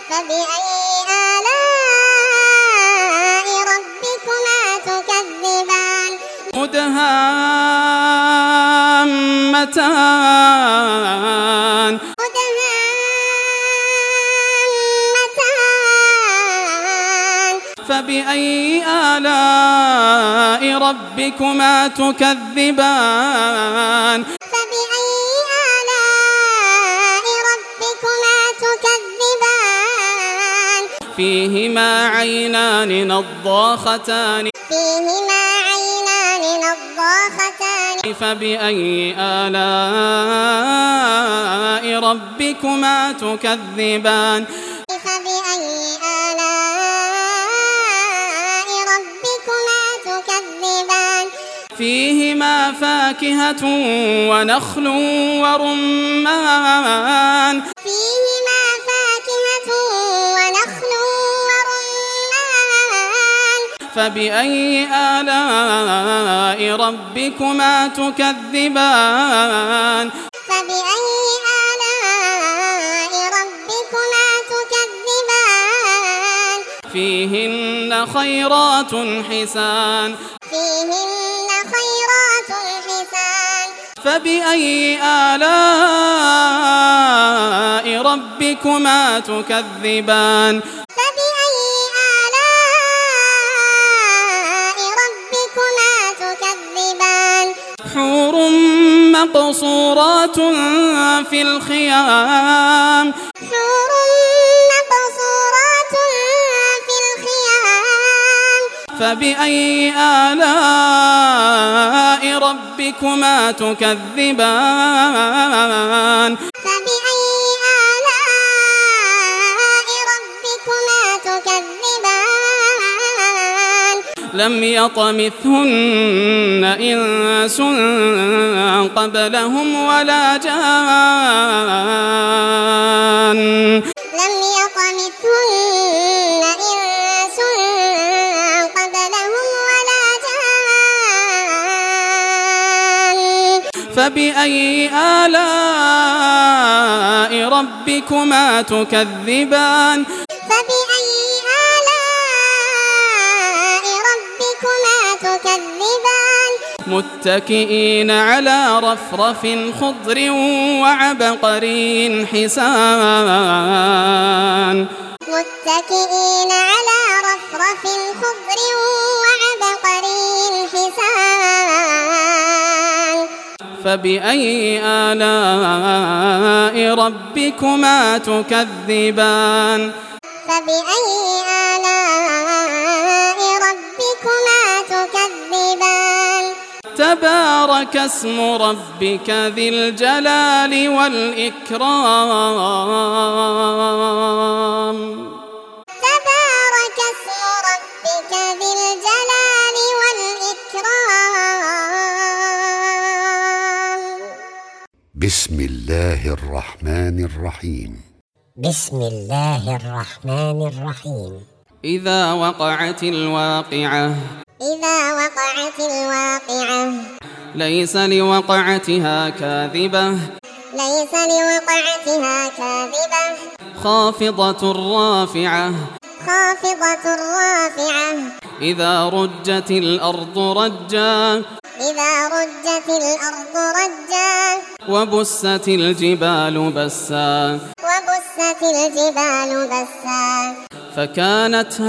مدهامتان فبأي آلاء ربكما تكذبان فيهما عينان نضاختان فبأي آلاء ربكما تكذبان فيهما فاكهة ونخل ورمان فبأي آلاء ربكما تكذبان فيهن خيرات حسان فبأي آلاء ربكما تكذبان حور مقصورات في الخيام فبأي آلاء ربكما تكذبان لم يطمثهن إنس قبلهم ولا جان فبأي آلاء ربكما تكذبان متكئين على رفرف خضر وعبقري حسان متكئين على رفرف خضر وعبقري حسان فبأي آلاء ربكما تكذبان فبأي آلاء ربكما تكذبان تبارك اسم ربك ذي الجلال والإكرام تبارك اسم ربك ذي الجلال والإكرام بسم الله الرحمن الرحيم بسم الله الرحمن الرحيم إذا وقعت الواقعة إذا وقعت الواقعة ليس لوقعتها كاذبة ليس لوقعتها كاذبة خافضة رافعة خافضة رافعة إذا رجت الأرض رجا إذا رجت الأرض رجا وبست الجبال بسا وبست الجبال بسا فكانت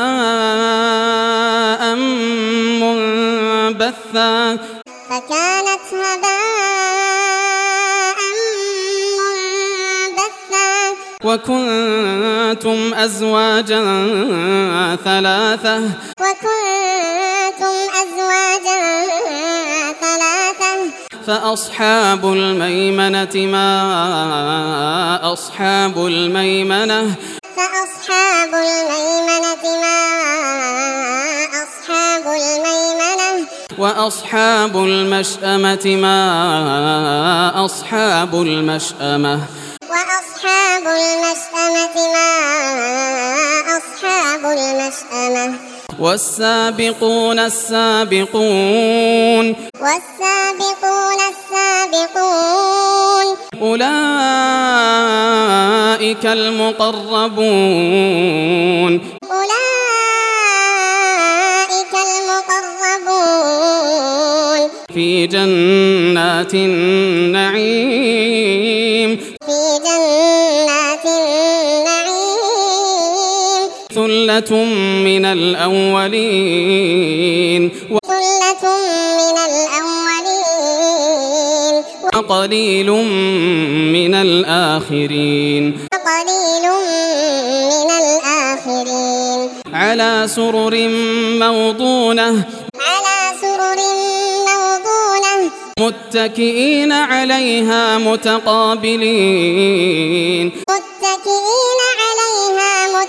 هباء منبثا فكانت هباء منبثا وكنتم أزواجا ثلاثة وكنتم أزواجا ثلاثة فأصحاب الميمنة ما أصحاب الميمنة فأصحاب الميمنة ما أصحاب الميمنة وأصحاب المشأمة ما أصحاب المشأمة وأصحاب المشأمة ما أصحاب المشأمة والسابقون السابقون والسابقون السابقون أولئك المقربون أولئك المقربون في جنات النعيم في جنات النعيم ثلة من الأولين ثلة من الأولين وقليل من الآخرين وقليل من الآخرين على سرر موضونة على سرر موضونة متكئين عليها متقابلين متكئين عليها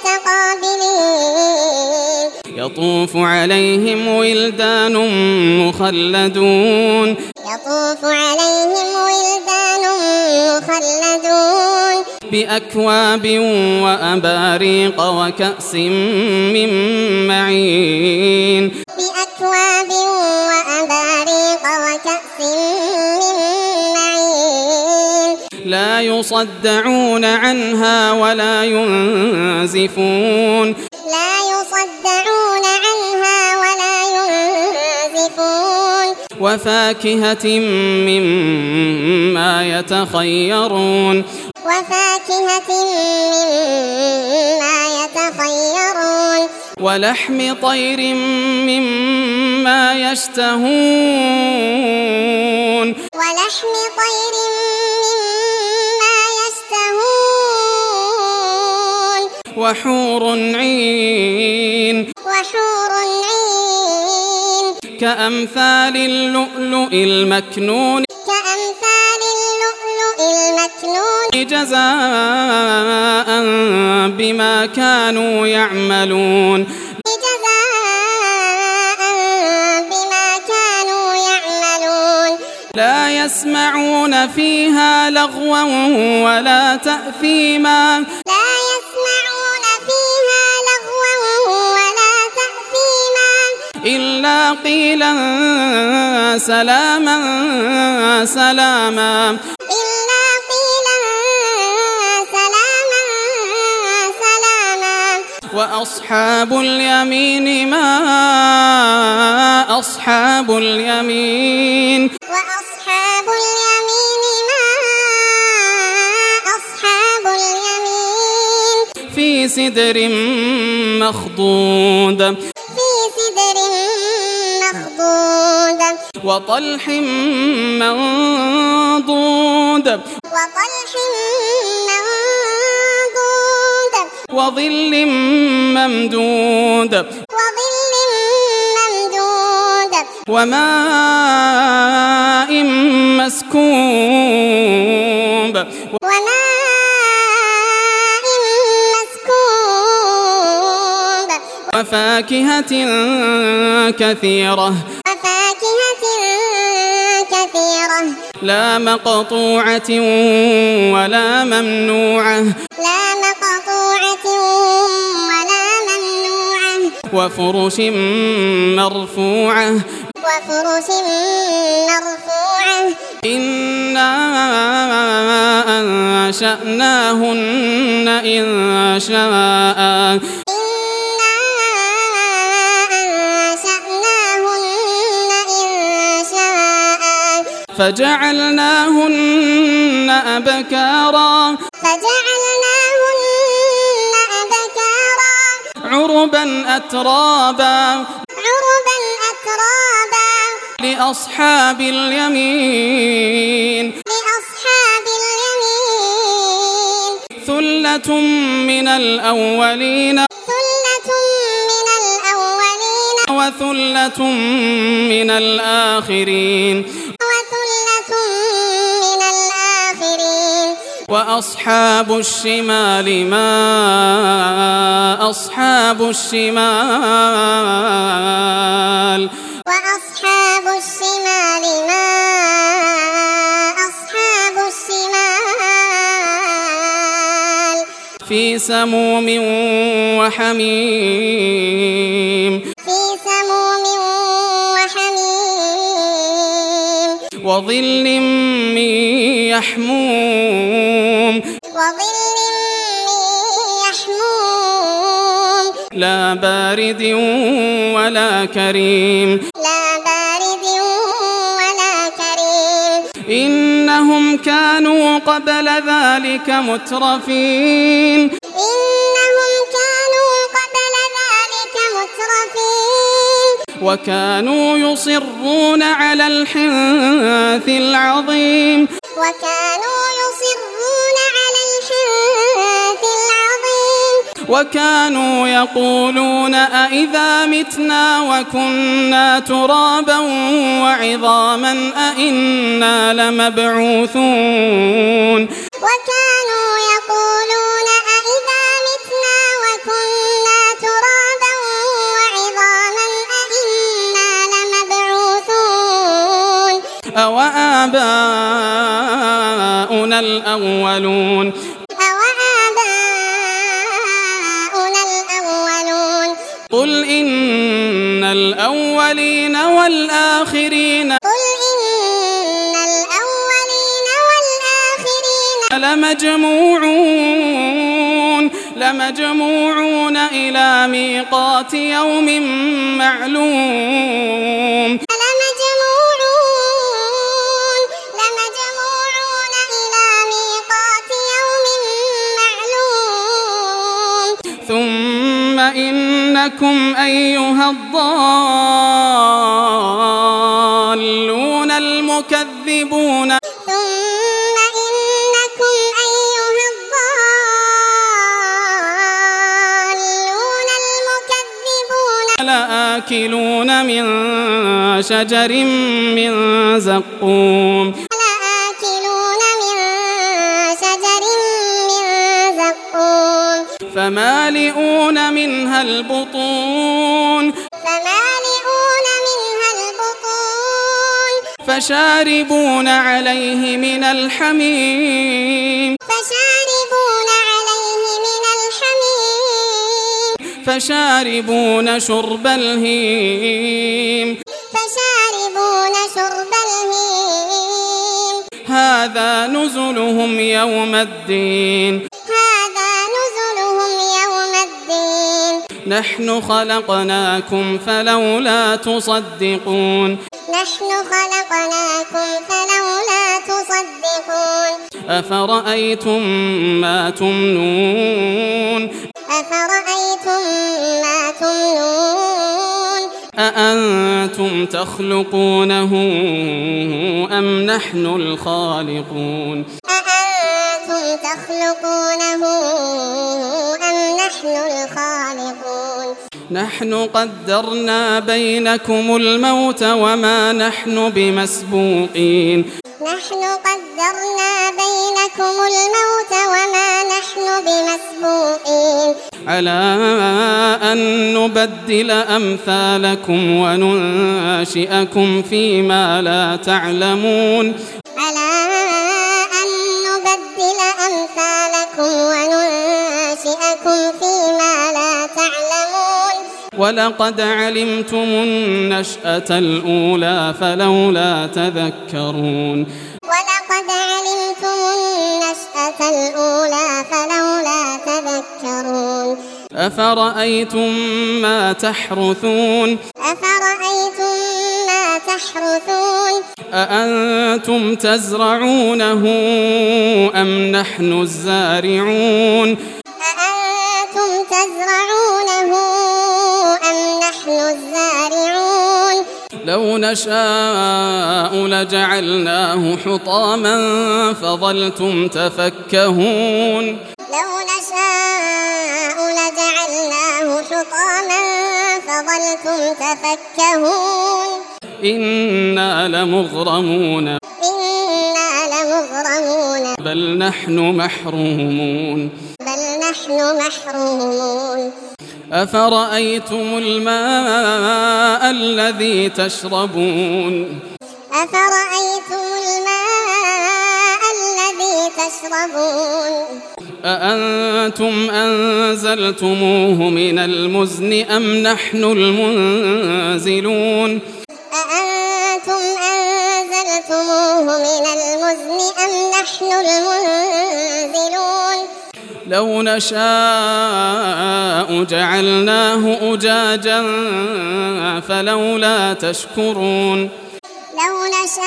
متقابلين يطوف عليهم ولدان مخلدون يطوف عليهم ولدان مخلدون بأكواب وأباريق وكأس من معين بأكواب وأباريق وكأس من معين لا يصدعون عنها ولا ينزفون لا يصدعون عنها ولا ينزفون وفاكهة مما يتخيرون وفاكهة مما يتخيرون ولحم طير مما يشتهون ولحم طير مما يشتهون وحور عين وحور عين كأمثال اللؤلؤ المكنون كأمثال اللؤلؤ المكنون جزاء بما كانوا يعملون جزاء بما كانوا يعملون لا يسمعون فيها لغوا ولا تأثيما لا يسمعون فيها لغوا ولا تأثيما إلا قيلا سلاما سلاما إلا قيلا سلاما سلاما وأصحاب اليمين ما أصحاب اليمين وأصحاب اليمين ما أصحاب اليمين في سدر مخضود في سدر مخضود وطلح منضود وطلح منضود وظل ممدود وظل ممدود وماء مسكوب وماء مسكوب وفاكهة كثيرة وفاكهة كثيرة لا مقطوعة ولا ممنوعة لا مقطوعة ولا ممنوعة وفرش مرفوعة وفرش مرفوعة إنا أنشأناهن إنشاء إنا فجعلناهن أبكارا عربا أترابا لأصحاب اليمين ثلة من الأولين وثلة من الآخرين وأصحاب الشمال ما أصحاب الشمال في سموم وحميم وظل من يحموم لا بارد ولا كريم إنهم كانوا قبل ذلك مترفين وكانوا يصرون على الحنث العظيم وكانوا يقولون أئذا متنا وكنا ترابا وعظاما أئنا لمبعوثون أوآباؤنا الأولون قل إن الأولين والآخرين لمجموعون إلى ميقات يوم معلوم ثم إنكم أيها الضالون المكذبون لآكلون من شجر من زقوم فمالئون منها البطون فشاربون عليه من الحميم فشاربون شرب الهيم هذا نزلهم يوم الدين نحن خلقناكم فلولا تصدقون أفرأيتم ما تمنون أأنتم تخلقونه أم نحن الخالقون نحن قدرنا بينكم الموت وما نحن بمسبوقين على أن نبدل أمثالكم وننشئكم فيما لا تعلمون ولقد علمتم النشأة الأولى فلولا تذكرون أفرأيتم ما تحرثون أأنتم تزرعونه أم نحن الزارعون أأنتم تزرعونه أم نحن الزارعون لو نشاء لجعلناه حطاما فظلتم تفكهون لو نشاء لجعلناه حطاما فظلتم تفكهون إنا لمغرمون بل نحن محرومون أفرأيتم الماء الذي تشربون أأنتم أنزلتموه من المزن أم نحن المنزلون أأنتم أنزلتموه من المزن أم نحن المنزلون لو نشاء جعلناه أجاجا فلولا تشكرون لو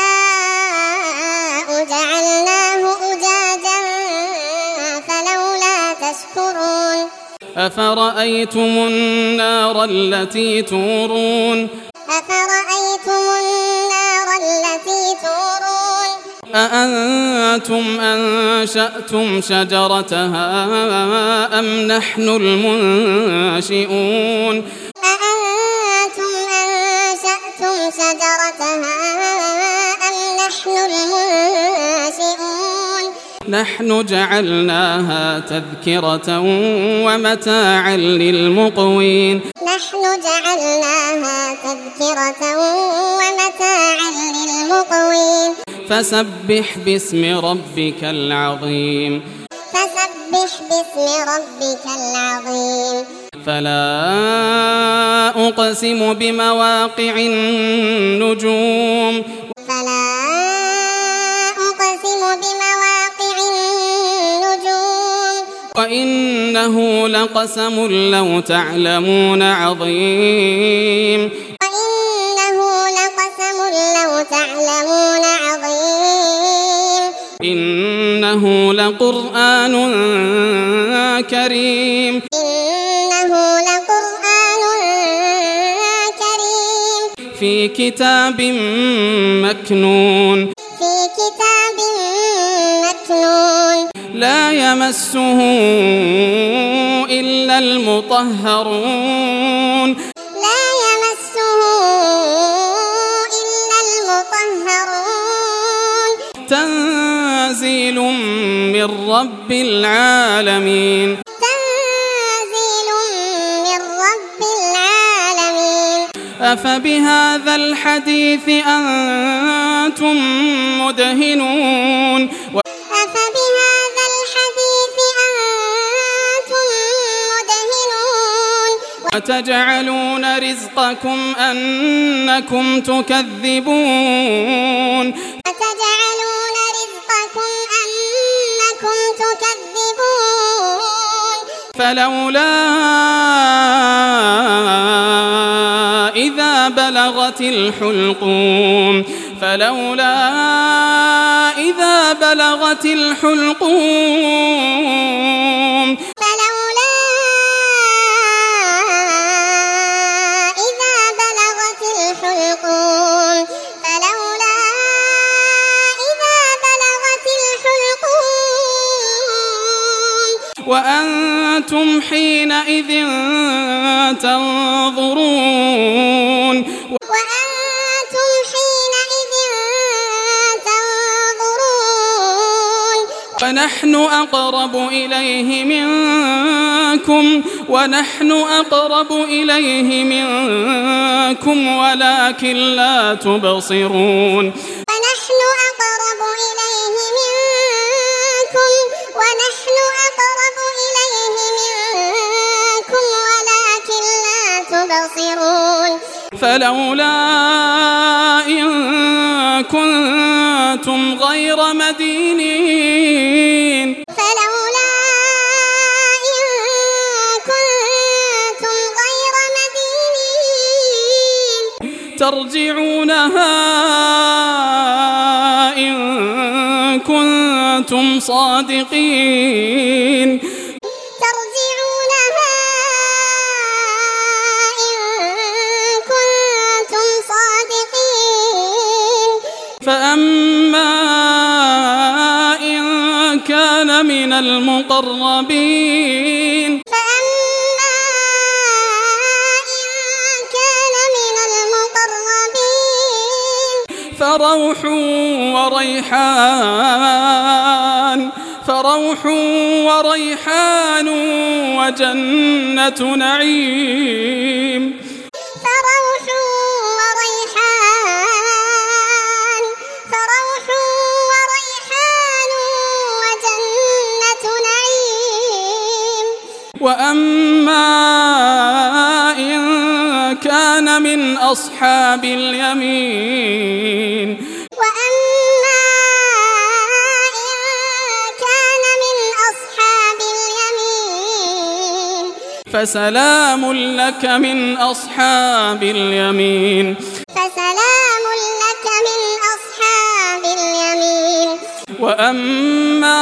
نشاء جعلناه أجاجا فلولا تشكرون أفرأيتم النار التي تورون أأنتم أنشأتم شجرتها أم نحن المنشئون أأنتم أنشأتم شجرتها أم نحن المنشئون نحن جعلناها تذكرة ومتاعا للمقوين فسبح باسم ربك العظيم فلا أقسم بمواقع النجوم وإنه لقسم لو تعلمون عظيم إنه لقرآن كريم في كتاب مكنون لا يمسه إلا المطهرون تنزيل من رب العالمين أفبهذا الحديث أنتم مدهنون وتجعلون رزقكم أنكم تكذبون فلولا إذا بلغت الحلقوم وأنتم حينئذ تنظرون ونحن أقرب إليه منكم ولكن لا تبصرون فلولا إن كنتم غير مدينين ترجعونها كنتم صادقين ترجعونها إن كنتم صادقين فأما إن كان من المقربين فروح وريحان وجنة نعيم فروح وريحان وجنة نعيم وأما إن كان من أصحاب اليمين فسلام لك من أصحاب اليمين وأما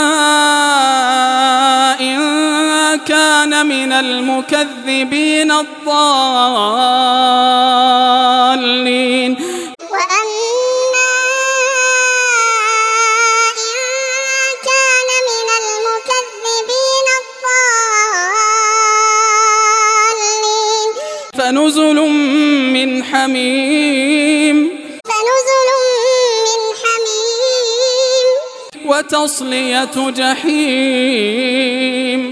إن كان من المكذبين الضالين فنزل من حميم وتصلية جحيم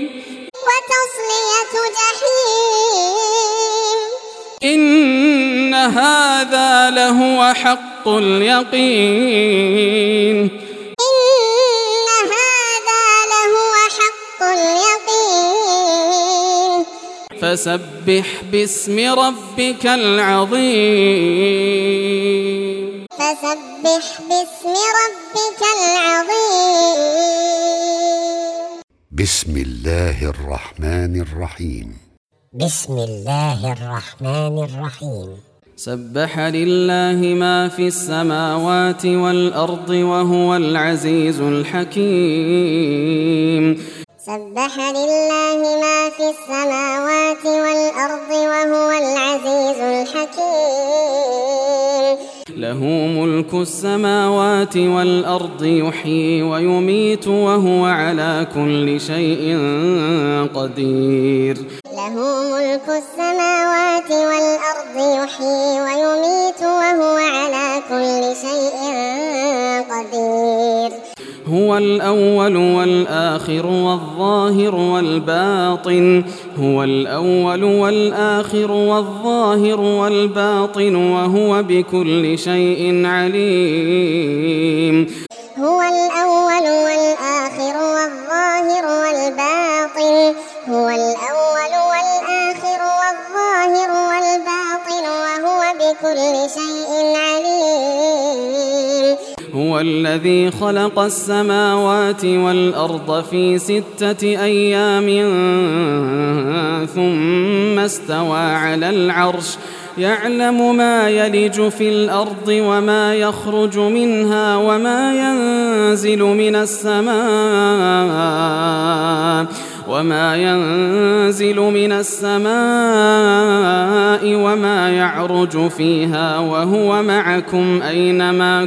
إن هذا لهو حق اليقين فسبح باسم ربك العظيم بسم الله الرحمن الرحيم بسم الله الرحمن الرحيم سبح لله ما في السماوات والأرض وهو العزيز الحكيم سبح لله ما في السماوات والأرض وهو العزيز الحكيم له ملك السماوات والأرض يحيي ويميت وهو على كل شيء قدير له ملك السماوات والأرض يحيي ويميت وهو على كل شيء قدير هو الأول والآخر والظاهر والباطن هو الأول والآخر والظاهر والباطن وهو بكل شيء عليم هو الأول والآخر والظاهر والباطن هو الأول والآخر والظاهر والباطن وهو بكل شيء عليم هو الذي خلق السماوات والأرض في 6 أيام ثم استوى على العرش يعلم ما يلج في الأرض وما يخرج منها وما ينزل من السماء وما يعرج فيها وهو معكم أينما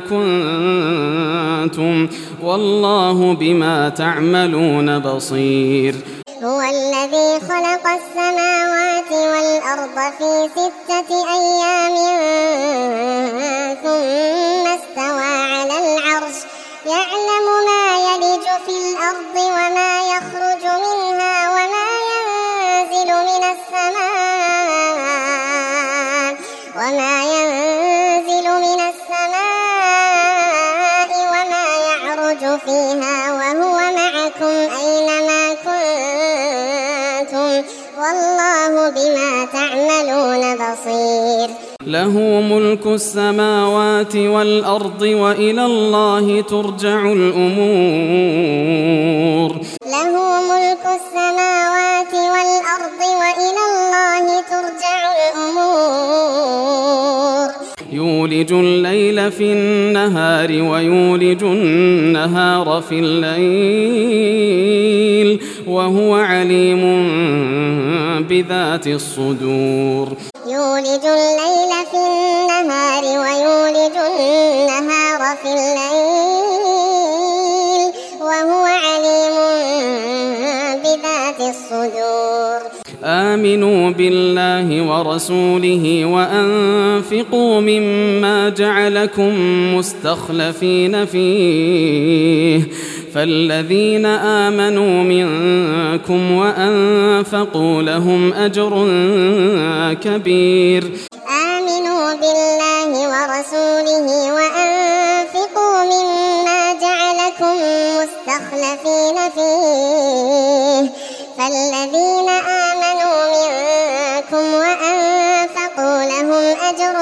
كنتم والله بما تعملون بصير هو الذي خلق السماوات والأرض في 6 أيام ثم استوى على العرش يعلم ما يلج في الأرض وما يخرج منها وما ينزل من السماء وما يعرج فيها وهو معكم أينما كنتم والله بما تعملون بصير له ملك السماوات والأرض وإلى الله ترجع الأمور له ملك السماوات والأرض وإلى الله ترجع الأمور يولج الليل في النهار ويولج النهار النهار في الليل وهو عليم بذات الصدور يولج الليل في النهار ويولج النهار في الليل وهو عليم بذات الصدور آمنوا بالله ورسوله وأنفقوا مما جعلكم مستخلفين فيه فالذين آمنوا منكم وأنفقوا لهم أجر كبير آمنوا بالله ورسوله وأنفقوا مما جعلكم مستخلفين فيه فالذين آمنوا منكم وأنفقوا لهم أجر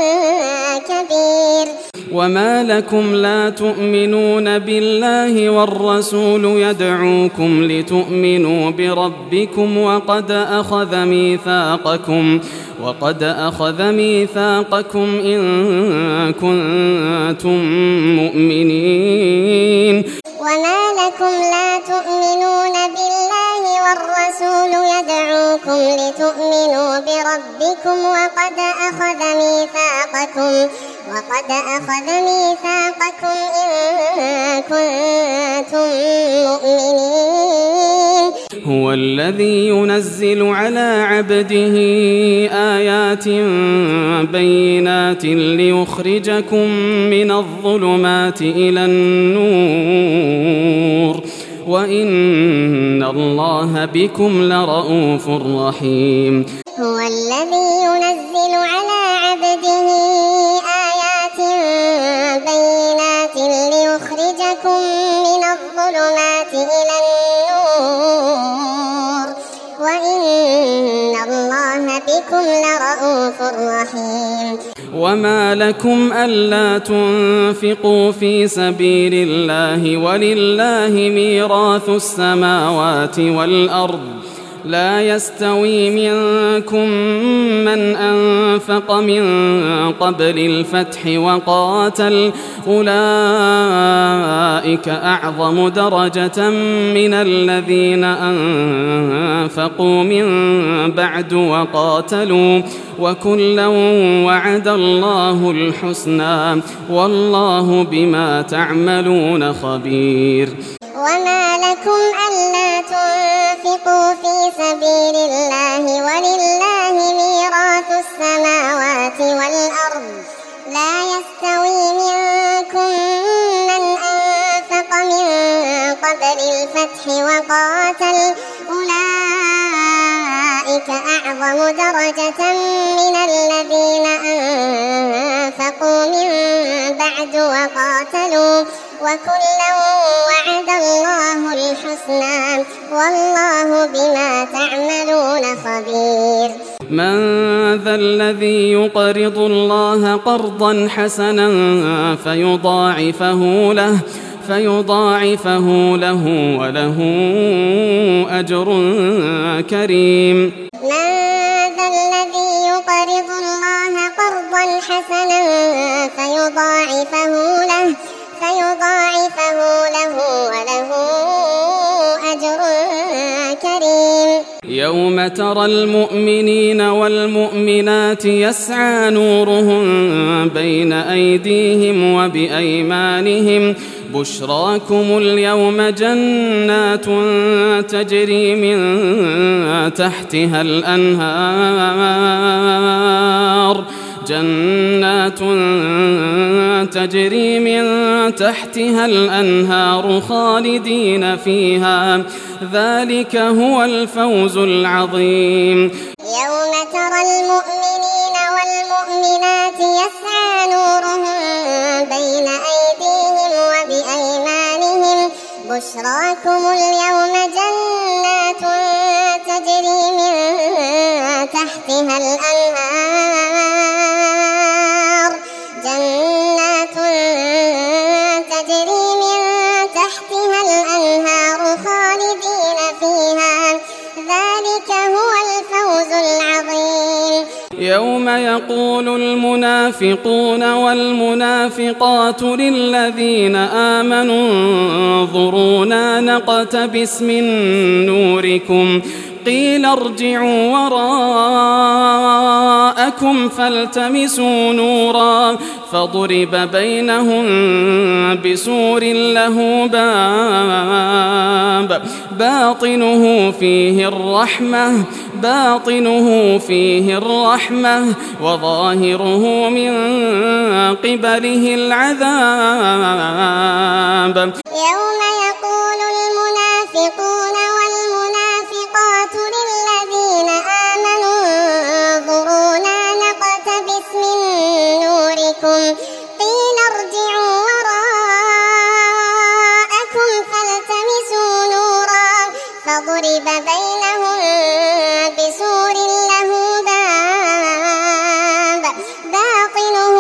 كبير وما لكم لا تؤمنون بالله والرسول يدعوكم لتؤمنوا بربكم وقد أخذ ميثاقكم إن كنتم مؤمنين وما لكم لا تؤمنون بالله والرسول يدعوكم لتؤمنوا بربكم وقد أخذ ميثاقكم إن كنتم مؤمنين هو الذي ينزل على عبده آيات بينات ليخرجكم من الظلمات إلى النور وإن الله بكم لرءوف رحيم هو الذي ينزل على عبده آيات بينات ليخرجكم من الظلمات إلى النور وإن الله بكم لرءوف رحيم وما لكم ألا تنفقوا في سبيل الله ولله ميراث السماوات والأرض لا يستوي منكم من أنفق من قبل الفتح وقاتل أولئك أعظم درجة من الذين أنفقوا من بعد وقاتلوا وكلا وعد الله الحسنى والله بما تعملون خبير وما لكم ألا تنفقوا في سبيل الله ولله ميراث السماوات والأرض لا يستوي منكم من أنفق من قبل الفتح وقاتل أولئك أعظم درجة من الذين أنفقوا من بعد وقاتلوا وكلا وعد الله الحسنى والله بما تعملون خبير من ذا الذي يقرض الله قرضا حسنا فيضاعفه له وله أجر كريم من ذا الذي يقرض الله قرضا حسنا فيضاعفه له وله أجر كريم يوم ترى المؤمنين والمؤمنات يسعى نورهم بين أيديهم وبأيمانهم بشراكم اليوم جنات تجري من تحتها الأنهار خالدين فيها ذلك هو الفوز العظيم يوم ترى المؤمنين والمؤمنات يسعى نورهم بين أيديهم وبأيمانهم بشراكم اليوم جنات تجري من تحتها الأنهار خالدين فيها ذلك هو الفوز العظيم يوم يقول المنافقون والمنافقات للذين آمنوا انظرونا نقتبس من نوركم قيل ارجعوا وراءكم فالتمسوا نورا فضرب بينهم بسور له باب باطنه فيه الرحمة وظاهره من قبله العذاب. يوم يقول المنافقون والمنافقات للذين آمنوا انظرونا نقتبس من نوركم قيل ارجعوا وراءكم فالتمسوا نورا فضرب بينهم بسور له باب باطنه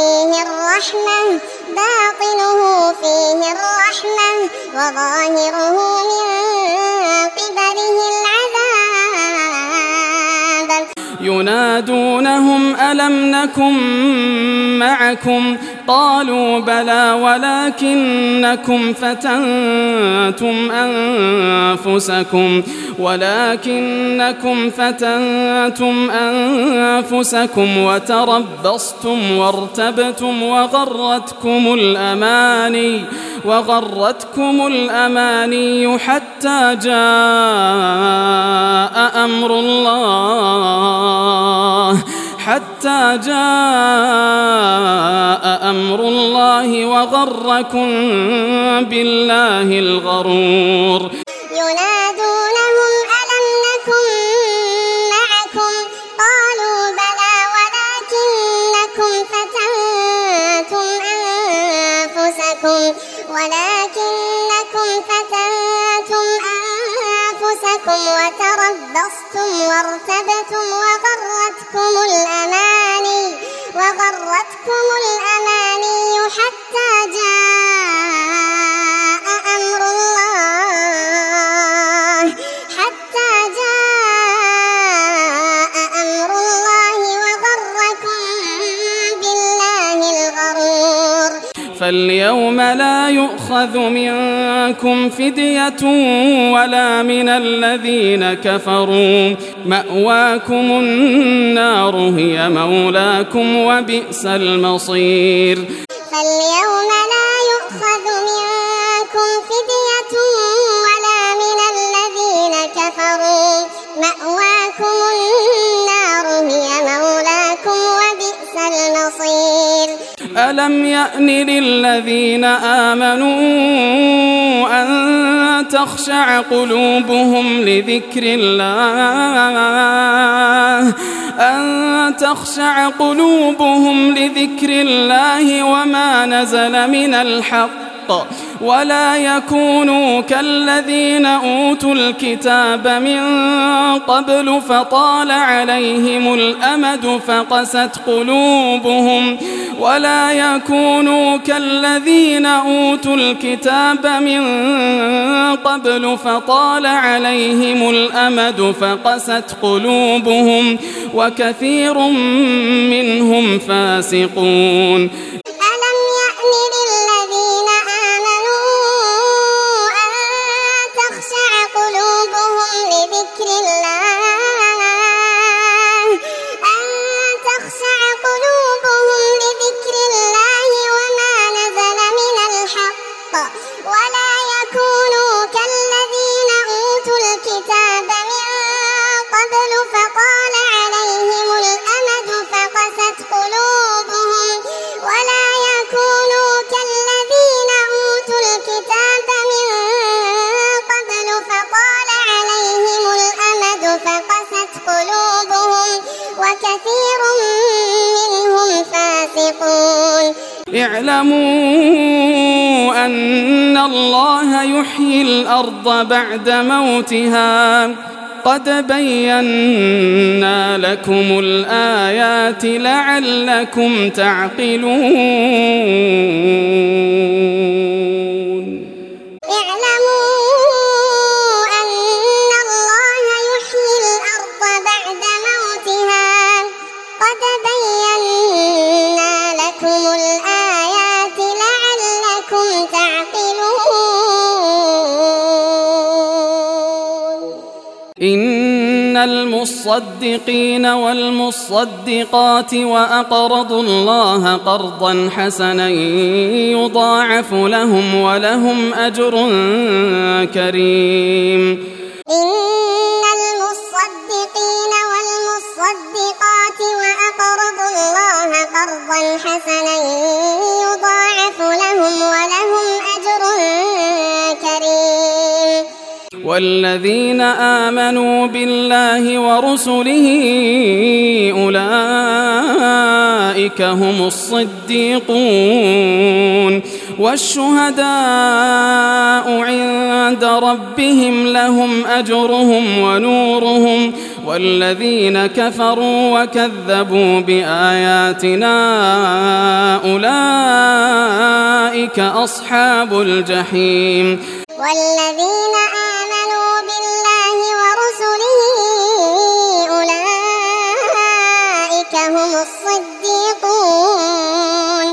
فيه الرحمة وظاهره من قبله العذاب. ينادونهم ألم نكن معكم قالوا بلى ولكنكم فتنتم أنفسكم وتربصتم وارتبتم وغرتكم الأماني حتى جاء أمر الله وغركم بالله الغرور. ينادونهم ألم نكن معكم قالوا بلى ولكنكم فتنتم أنفسكم وتربصتم وارتبتم وغرتكم الأماني حتى جاء أمر الله وغركم بالله الغرور. فاليوم لا يؤخذ منكم فدية ولا من الذين كفروا مأواكم النار هي مولاكم وبئس المصير. فاليوم لا يؤخذ منكم فدية ولا من الذين كفروا مأواكم النار هي مولاكم وبئس المصير. ألم يأن للذين آمنوا أن تخشع قلوبهم لذكر الله وما نزل من الحق ولا يكونوا كالذين أوتوا الكتاب من قبل فطال عليهم الأمد فقست قلوبهم وكثير منهم فاسقون. وكثير منهم فاسقون. اعلموا أن الله يحيي الأرض بعد موتها قد بينا لكم الآيات لعلكم تعقلون. إن المصدقين والمصدقات وأقرضوا الله قرضا حسنا يضاعف لهم ولهم أجر كريم. إن المصدقين والمصدقات وأقرضوا الله قرضا حسنا يضاعف لهم ولهم أجر كريم. والذين آمنوا بالله ورسله أولئك هم الصديقون والشهداء عند ربهم لهم أجرهم ونورهم والذين كفروا وكذبوا بآياتنا أولئك أصحاب الجحيم. والذين آمنوا بالله ورسله أولئك هم الصديقون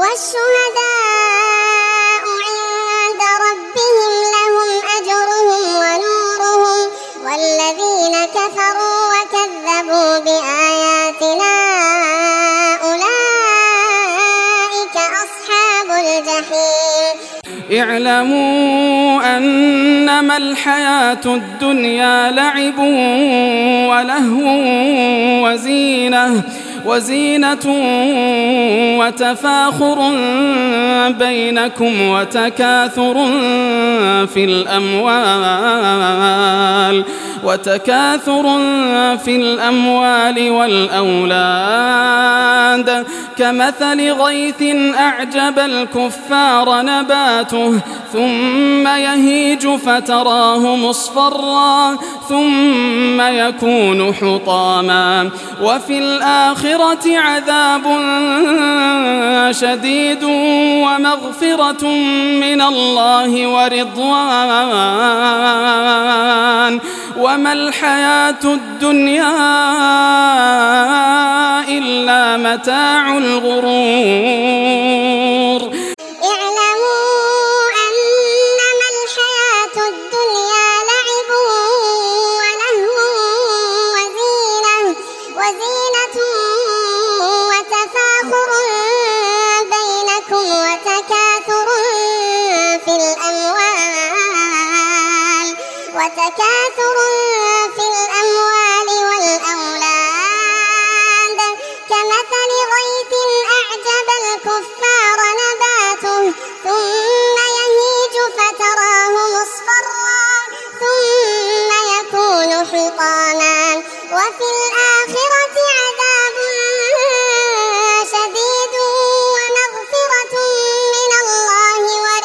والشهداء عند ربهم لهم أجرهم ونورهم والذين كفروا وكذبوا بآياتنا أولئك أصحاب الجحيم. اعلموا أنما الحياة الدنيا لعب ولهو وزينة وتفاخر بينكم وتكاثر في الأموال والأولاد كمثل غيث أعجب الكفار نباته ثم يهيج فتراه مصفرا ثم يكون حطاما وفي الآخرة عذاب شديد ومغفرة من الله ورضوان وما الحياة الدنيا إلا متاع الغرور. وتكاثر في الأموال والأولاد كمثل غيث أعجب الكفار نباته ثم يهيج فتراه مصفرا ثم يكون حطاما وفي الآخرة عذاب شديد ومغفرة من الله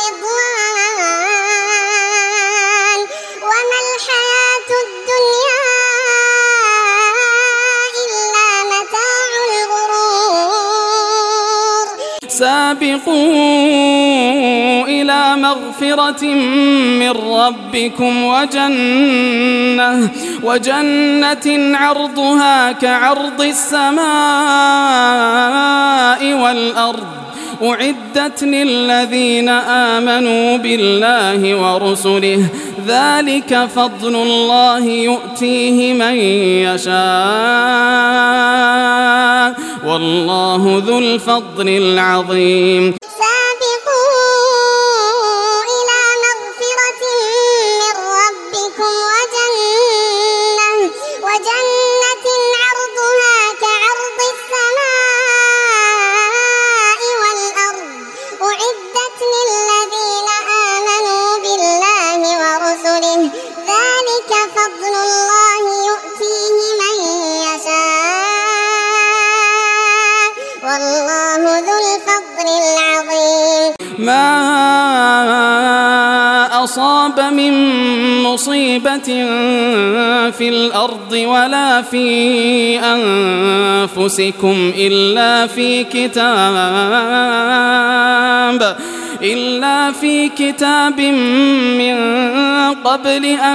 ورضوان وما الحياة الدنيا إلا متاع الغرور. سابقوا إلى مغفرة من ربكم وجنة عرضها كعرض السماء والأرض أعدت للذين آمنوا بالله ورسله ذلك فضل الله يؤتيه من يشاء والله ذو الفضل العظيم. وجنة عرضها كعرض السماء والأرض أعدت للذين آمنوا بالله ورسله ذلك فضل الله يؤتيه من يشاء والله ذو الفضل العظيم. ما أصاب من مصيبة في الأرض ولا في أنفسكم إلا في كتاب من قبل أن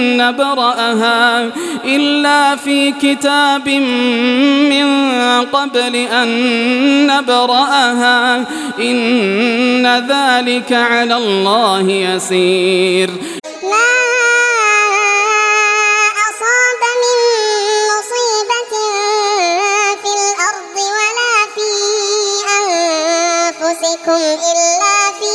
نبرأها إن ذلك على الله يسير. ما فاتكم إلا في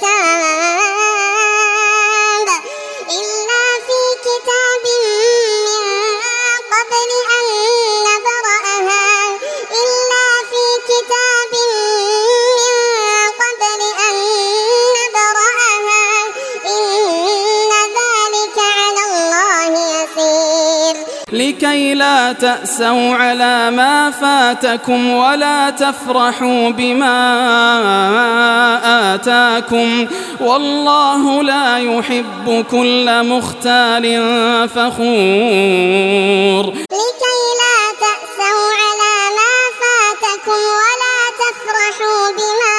كتاب من قبل أن نبرأها إن ذلك على الله يسير. لكي لا تأسوا على ما فاتكم ولا تفرحوا بما آتاكم والله لا يحب كل مختال فخور. لكي لا تأسوا على ما فاتكم ولا تفرحوا بما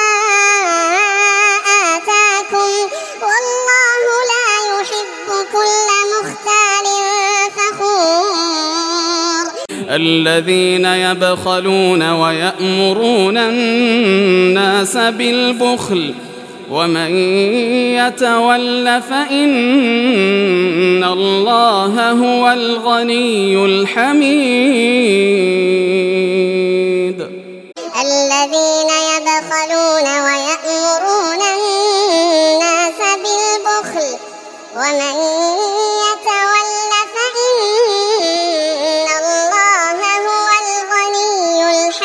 آتاكم والله لا يحب كل مختال فخور. الذين يبخلون ويأمرون الناس بالبخل ومن يتول فإن الله هو الغني الحميد. الذين يبخلون ويأمرون الناس بالبخل ومن يتول فإن الله هو الغني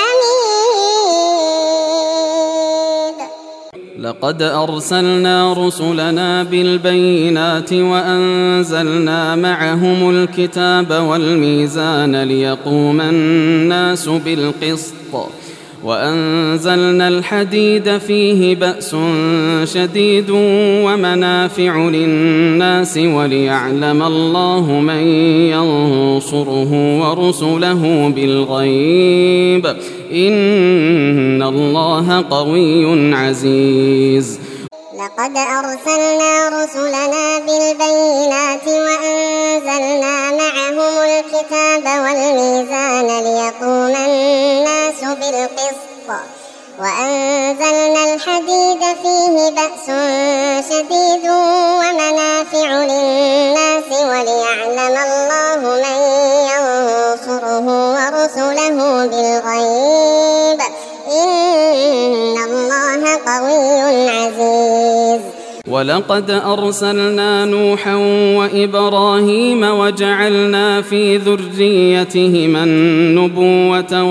الحميد. لقد أرسلنا رسلنا بالبينات وأنزلنا معهم الكتاب والميزان ليقوم الناس بالقسط وأنزلنا الحديد فيه بأس شديد ومنافع للناس وليعلم الله من ينصره ورسله بالغيب إن الله قوي عزيز. لقد أرسلنا رسلنا بالبينات وأنزلنا معهم الكتاب والميزان ليقوم الناس بالقسط وأنزلنا الحديد فيه بأس شديد ومنافع للناس وليعلم الله من ينصره ورسله بالغيب إن الله قوي عزيز. ولقد أرسلنا نوحا وإبراهيم وجعلنا في ذريتهما النبوة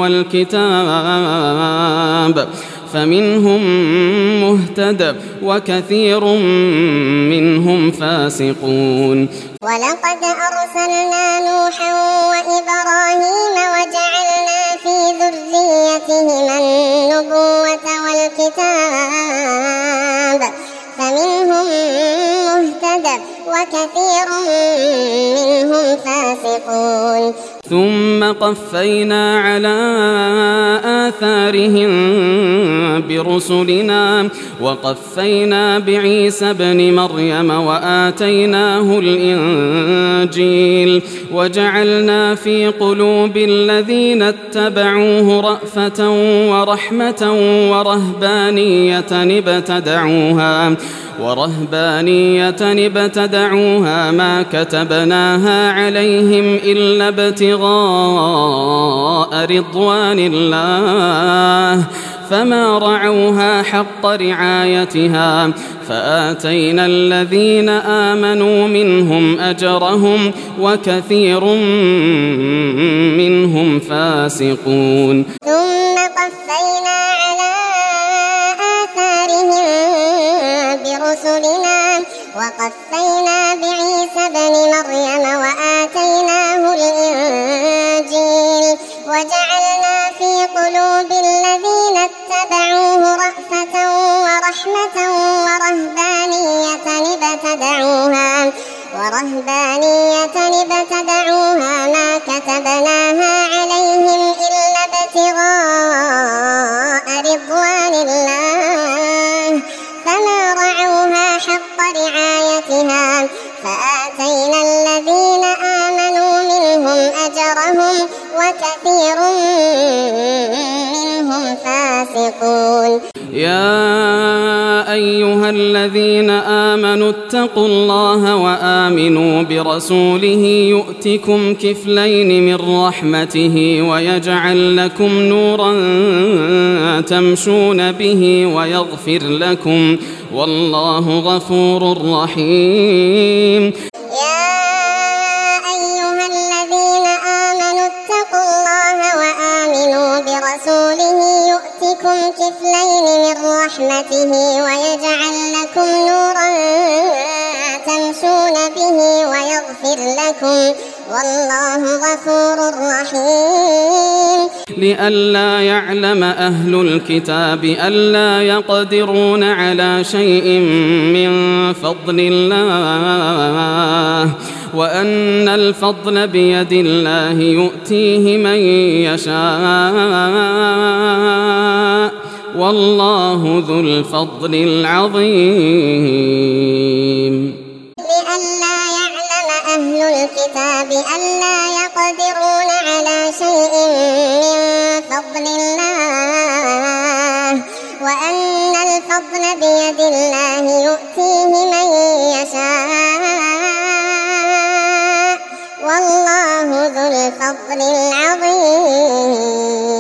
والكتاب فمنهم مهتد وكثير منهم فاسقون. ولقد أرسلنا نوحا وإبراهيم وجعلنا في ذريتهما النبوة والكتاب فمنهم مهتد وكثير منهم فاسقون. ثم قفينا على آثارهم برسلنا وقفينا بعيسى ابن مريم وآتيناه الإنجيل وجعلنا في قلوب الذين اتبعوه رأفة ورحمة ورهبانية ابتدعوها ما كتبناها عليهم إلا ابتغاء رضوان الله فما رعوها حق رعايتها فآتينا الذين آمنوا منهم أجرهم وكثير منهم فاسقون. ثم قفينا على آثارهم برسلنا وقفينا بعيسى ابن مريم وآتيناه الإنجيل وجعلنا في قلوب الذين اتبعوه رأفة ورحمة ورهبانية ابتدعوها ما كتبناها عليهم إلا ابتغاء رضوان الله فما رعوها حق رعايتها فآتينا الذين آمنوا منهم أجرهم وكثير منهم فاسقون. يا أيها الذين آمنوا اتقوا الله وآمنوا برسوله يؤتكم كفلين من رحمته ويجعل لكم نورا تمشون به ويغفر لكم والله غفور رحيم. كفلين من رحمته ويجعل لكم نورا تمشون به ويغفر لكم والله غفور رحيم. لئلا يعلم أهل الكتاب ألا يقدرون على شيء من فضل الله وأن الفضل بيد الله يؤتيه من يشاء والله ذو الفضل العظيم. لئلا يعلم أهل الكتاب ألا يقدرون على شيء من فضل الله وأن الفضل بيد الله يؤتيه من يشاء والله ذو الفضل العظيم.